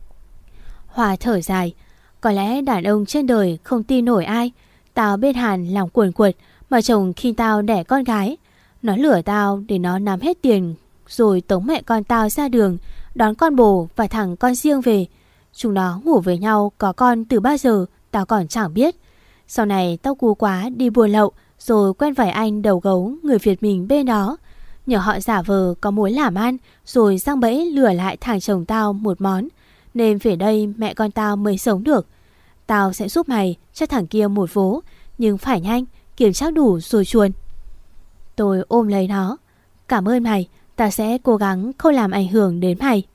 Hòa thở dài: Có lẽ đàn ông trên đời không tin nổi ai. Tao bên Hàn làm cuồn cuột, mà chồng khi tao đẻ con gái. Nó lừa tao để nó nắm hết tiền, rồi tống mẹ con tao ra đường, đón con bồ và thằng con riêng về. Chúng nó ngủ với nhau có con từ bao giờ tao còn chẳng biết. Sau này tao cú quá đi buôn lậu, rồi quen vài anh đầu gấu người Việt mình bên đó. Nhờ họ giả vờ có mối làm ăn, rồi giăng bẫy lừa lại thằng chồng tao một món, nên về đây mẹ con tao mới sống được. Tao sẽ giúp mày cho thằng kia một vố, nhưng phải nhanh, kiểm tra đủ rồi chuồn. Tôi ôm lấy nó: Cảm ơn mày, tao sẽ cố gắng không làm ảnh hưởng đến mày.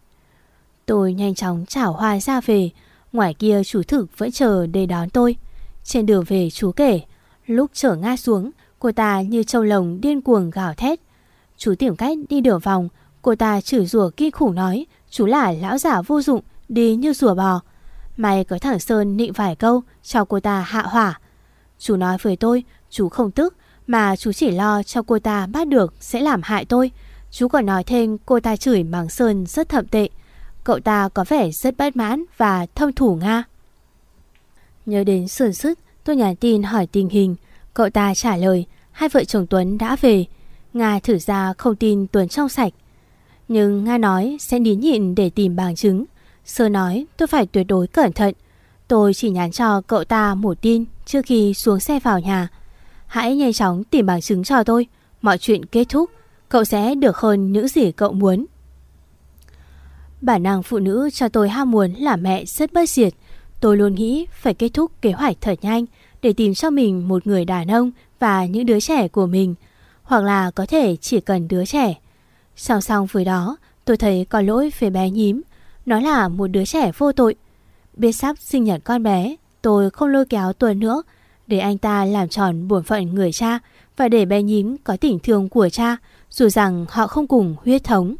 Tôi nhanh chóng chảo Hoa ra về. Ngoài kia chú Thực vẫn chờ để đón tôi. Trên đường về chú kể, lúc chở Nga xuống, cô ta như trâu lồng điên cuồng gào thét. Chú tìm cách đi đường vòng. Cô ta chửi rủa kinh khủng nói chú là lão giả vô dụng, đi như rùa bò. May có thằng Sơn nịnh vài câu cho cô ta hạ hỏa. Chú nói với tôi chú không tức, mà chú chỉ lo cho cô ta bắt được sẽ làm hại tôi. Chú còn nói thêm cô ta chửi mắng Sơn rất thậm tệ. Cậu ta có vẻ rất bất mãn và thâm thù Nga. Nhớ đến Sơn Sức, tôi nhắn tin hỏi tình hình. Cậu ta trả lời hai vợ chồng Tuấn đã về. Nga thử ra không tin Tuấn trong sạch. Nhưng Nga nói sẽ nín nhịn để tìm bằng chứng. Sơn nói tôi phải tuyệt đối cẩn thận. Tôi chỉ nhắn cho cậu ta một tin trước khi xuống xe vào nhà. Hãy nhanh chóng tìm bằng chứng cho tôi. Mọi chuyện kết thúc, cậu sẽ được hơn những gì cậu muốn. Bản năng phụ nữ cho tôi ham muốn làm mẹ rất bất diệt. Tôi luôn nghĩ phải kết thúc kế hoạch thật nhanh để tìm cho mình một người đàn ông và những đứa trẻ của mình. Hoặc là có thể chỉ cần đứa trẻ. Song song với đó, tôi thấy có lỗi với bé nhím. Nó là một đứa trẻ vô tội. Biết sắp sinh nhật con bé, tôi không lôi kéo Tuấn nữa, để anh ta làm tròn bổn phận người cha và để bé nhím có tình thương của cha, dù rằng họ không cùng huyết thống.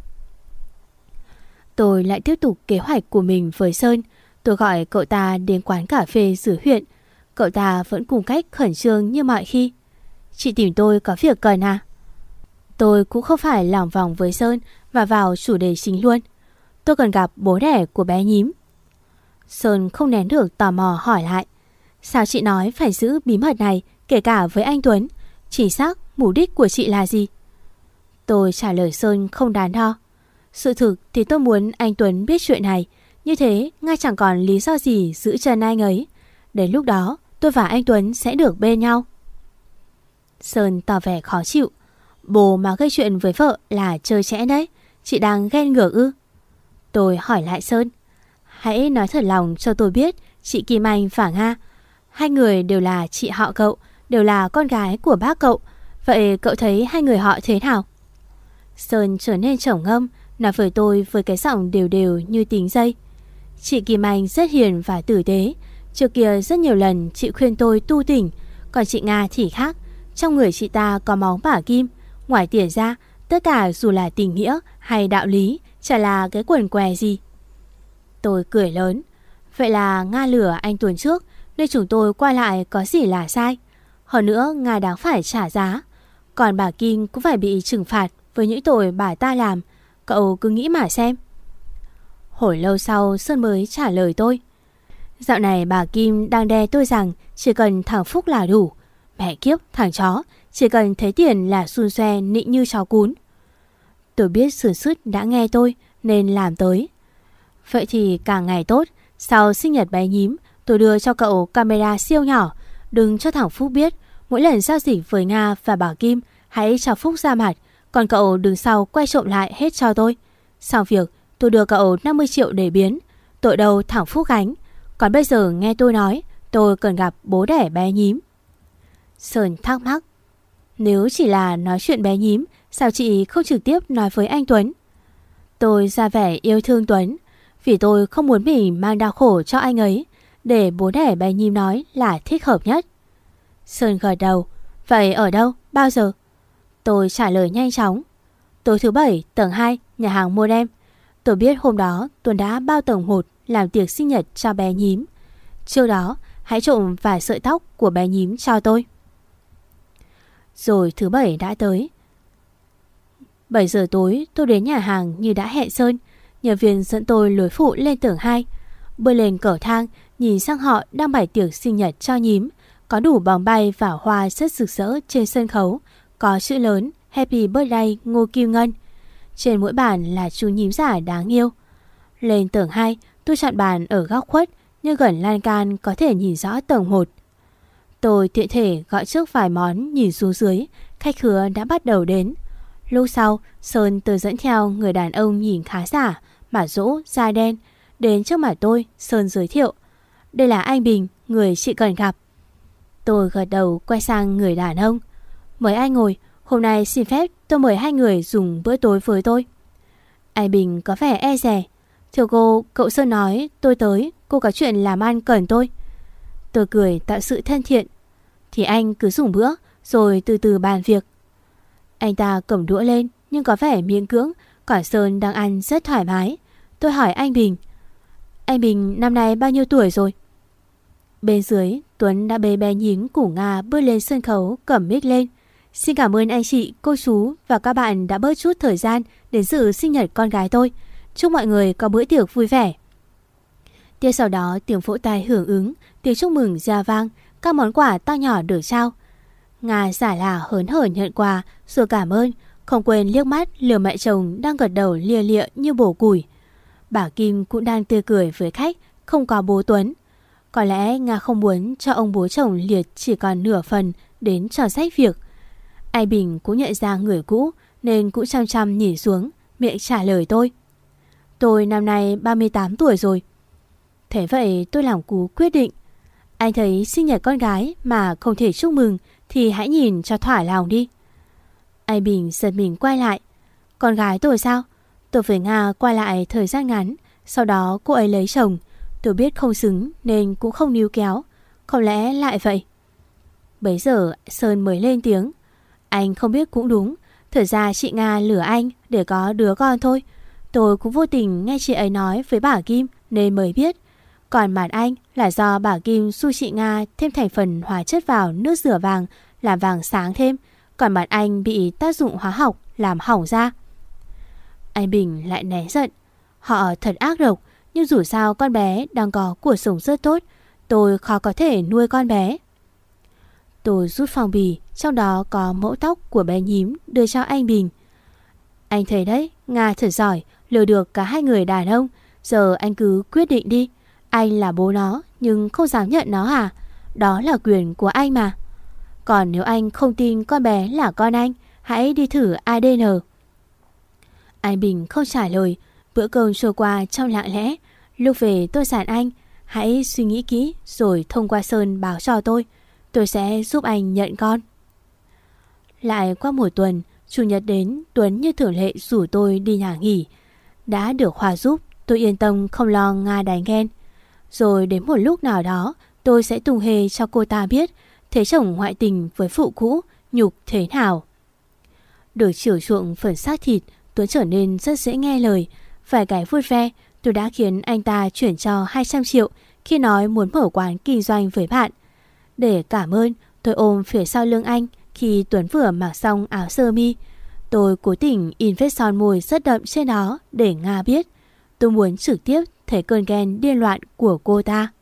Tôi lại tiếp tục kế hoạch của mình với Sơn. Tôi gọi cậu ta đến quán cà phê giữa huyện. Cậu ta vẫn cùng cách khẩn trương như mọi khi. Chị tìm tôi có việc cần à? Tôi cũng không phải lòng vòng với Sơn và vào chủ đề chính luôn. Tôi cần gặp bố đẻ của bé nhím. Sơn không nén được tò mò hỏi lại. Sao chị nói phải giữ bí mật này kể cả với anh Tuấn? Chỉ xác mục đích của chị là gì? Tôi trả lời Sơn không đắn đo. Sự thực thì tôi muốn anh Tuấn biết chuyện này. Như thế ngay chẳng còn lý do gì giữ chân anh ấy. Đến lúc đó tôi và anh Tuấn sẽ được bên nhau. Sơn tỏ vẻ khó chịu. Bố mà gây chuyện với vợ là chơi chẽ đấy. Chị đang ghen ngược ư? Tôi hỏi lại Sơn. Hãy nói thật lòng cho tôi biết chị Kim Anh và Nga, hai người đều là chị họ cậu, đều là con gái của bác cậu. Vậy cậu thấy hai người họ thế nào? Sơn trở nên trầm ngâm, nói với tôi với cái giọng đều đều như tiếng dây. Chị Kim Anh rất hiền và tử tế. Trước kia rất nhiều lần chị khuyên tôi tu tỉnh. Còn chị Nga thì khác. Trong người chị ta có máu bả kim. Ngoài tiền ra, tất cả dù là tình nghĩa hay đạo lý chả là cái quần què gì. Tôi cười lớn. Vậy là Nga lừa anh Tuấn trước, nên chúng tôi quay lại có gì là sai. Hơn nữa Nga đáng phải trả giá. Còn bà Kim cũng phải bị trừng phạt với những tội bà ta làm. Cậu cứ nghĩ mà xem. Hồi lâu sau Sơn mới trả lời tôi. Dạo này bà Kim đang đe tôi rằng chỉ cần thằng Phúc là đủ. Mẹ kiếp thằng chó, chỉ cần thấy tiền là xun xoe nịnh như chó cún. Tôi biết Sửu Sứt đã nghe tôi nên làm tới. Vậy thì càng ngày tốt. Sau sinh nhật bé nhím, tôi đưa cho cậu camera siêu nhỏ. Đừng cho thằng Phúc biết. Mỗi lần giao dịch với Nga và bà Kim, hãy cho Phúc ra mặt. Còn cậu đừng sau quay trộm lại hết cho tôi. Xong việc tôi đưa cậu năm mươi triệu để biến. Tội đâu thằng Phúc gánh. Còn bây giờ nghe tôi nói, tôi cần gặp bố đẻ bé nhím. Sơn thắc mắc. Nếu chỉ là nói chuyện bé nhím, sao chị không trực tiếp nói với anh Tuấn? Tôi ra vẻ yêu thương Tuấn, vì tôi không muốn mình mang đau khổ cho anh ấy, để bố đẻ bé nhím nói là thích hợp nhất. Sơn gật đầu. Vậy ở đâu? Bao giờ? Tôi trả lời nhanh chóng. Tối thứ bảy, tầng hai, nhà hàng Modem. Tôi biết hôm đó Tuấn đã bao tầng một làm tiệc sinh nhật cho bé nhím. Trước đó, hãy trộm vài sợi tóc của bé nhím cho tôi. Rồi thứ bảy đã tới. bảy giờ tối tôi đến nhà hàng như đã hẹn Sơn. Nhân viên dẫn tôi lối phụ lên tầng hai. Bơi lên cầu thang, nhìn sang họ đang bày tiệc sinh nhật cho nhím. Có đủ bóng bay và hoa rất rực rỡ trên sân khấu. Có chữ lớn Happy Birthday Ngô Kim Ngân. Trên mỗi bàn là chú nhím giả đáng yêu. Lên tầng hai, tôi chọn bàn ở góc khuất, nhưng gần lan can có thể nhìn rõ tầng một. Tôi tiện thể gọi trước vài món, nhìn xuống dưới, khách khứa đã bắt đầu đến. Lúc sau, Sơn tôi dẫn theo người đàn ông nhìn khá giả, mặt rỗ, da đen. Đến trước mặt tôi, Sơn giới thiệu. Đây là anh Bình, người chị cần gặp. Tôi gật đầu quay sang người đàn ông. Mời anh ngồi, hôm nay xin phép tôi mời hai người dùng bữa tối với tôi. Anh Bình có vẻ e dè. Thưa cô, cậu Sơn nói tôi tới, cô có chuyện làm ăn cần tôi. Tôi cười tạo sự thân thiện. Thì anh cứ dùng bữa, rồi từ từ bàn việc. Anh ta cầm đũa lên, nhưng có vẻ miễn cưỡng, còn Sơn đang ăn rất thoải mái. Tôi hỏi anh Bình. Anh Bình năm nay bao nhiêu tuổi rồi? Bên dưới, Tuấn đã bế bé nhím của Nga bước lên sân khấu cầm mic lên. Xin cảm ơn anh chị, cô chú và các bạn đã bớt chút thời gian đến dự sinh nhật con gái tôi. Chúc mọi người có bữa tiệc vui vẻ. Tiếp sau đó tiếng vỗ tay hưởng ứng, tiếng chúc mừng ra vang, các món quà to nhỏ được trao. Nga giả là hớn hở nhận quà rồi cảm ơn, không quên liếc mắt lừa mẹ chồng đang gật đầu lia lịa như bổ củi. Bà Kim cũng đang tươi cười với khách, không có bố Tuấn. Có lẽ Nga không muốn cho ông bố chồng liệt chỉ còn nửa phần đến trò sách việc. Ai Bình cũng nhận ra người cũ nên cũng chăm chăm nhìn xuống, miệng trả lời tôi. Tôi năm nay ba mươi tám tuổi rồi. Thế vậy tôi làm cú quyết định. Anh thấy sinh nhật con gái mà không thể chúc mừng thì hãy nhìn cho thỏa lòng đi. Ai Bình giật mình quay lại. Con gái tôi sao? Tôi với Nga quay lại thời gian ngắn, sau đó cô ấy lấy chồng. Tôi biết không xứng nên cũng không níu kéo. Không lẽ lại vậy? Bấy giờ Sơn mới lên tiếng. Anh không biết cũng đúng. Thật ra chị Nga lừa anh để có đứa con thôi. Tôi cũng vô tình nghe chị ấy nói với bà Kim nên mới biết. Còn mặt anh là do bà Kim xui chị Nga thêm thành phần hóa chất vào nước rửa vàng làm vàng sáng thêm. Còn mặt anh bị tác dụng hóa học làm hỏng da. Anh Bình lại nén giận. Họ thật ác độc, nhưng dù sao con bé đang có cuộc sống rất tốt. Tôi khó có thể nuôi con bé. Tôi rút phong bì, trong đó có mẫu tóc của bé nhím đưa cho anh Bình. Anh thấy đấy, Nga thật giỏi, lừa được cả hai người đàn ông. Giờ anh cứ quyết định đi. Anh là bố nó nhưng không dám nhận nó à? Đó là quyền của anh mà. Còn nếu anh không tin con bé là con anh, hãy đi thử a đê en. Anh Bình không trả lời. Bữa cơm trôi qua trong lặng lẽ. Lúc về tôi dặn anh, hãy suy nghĩ kỹ rồi thông qua Sơn báo cho tôi. Tôi sẽ giúp anh nhận con. Lại qua một tuần, chủ nhật đến, Tuấn như thường lệ rủ tôi đi nhà nghỉ. Đã được Hòa giúp, tôi yên tâm không lo Nga đánh ghen. Rồi đến một lúc nào đó, tôi sẽ tung hề cho cô ta biết thế chồng ngoại tình với phụ cũ nhục thế nào. Được chiều chuộng phần xác thịt, Tuấn trở nên rất dễ nghe lời. Vài cái vui ve, tôi đã khiến anh ta chuyển cho hai trăm triệu khi nói muốn mở quán kinh doanh với bạn. Để cảm ơn, tôi ôm phía sau lưng anh khi Tuấn vừa mặc xong áo sơ mi. Tôi cố tình in vết son môi rất đậm trên đó để Nga biết. Tôi muốn trực tiếp thấy cơn ghen điên loạn của cô ta.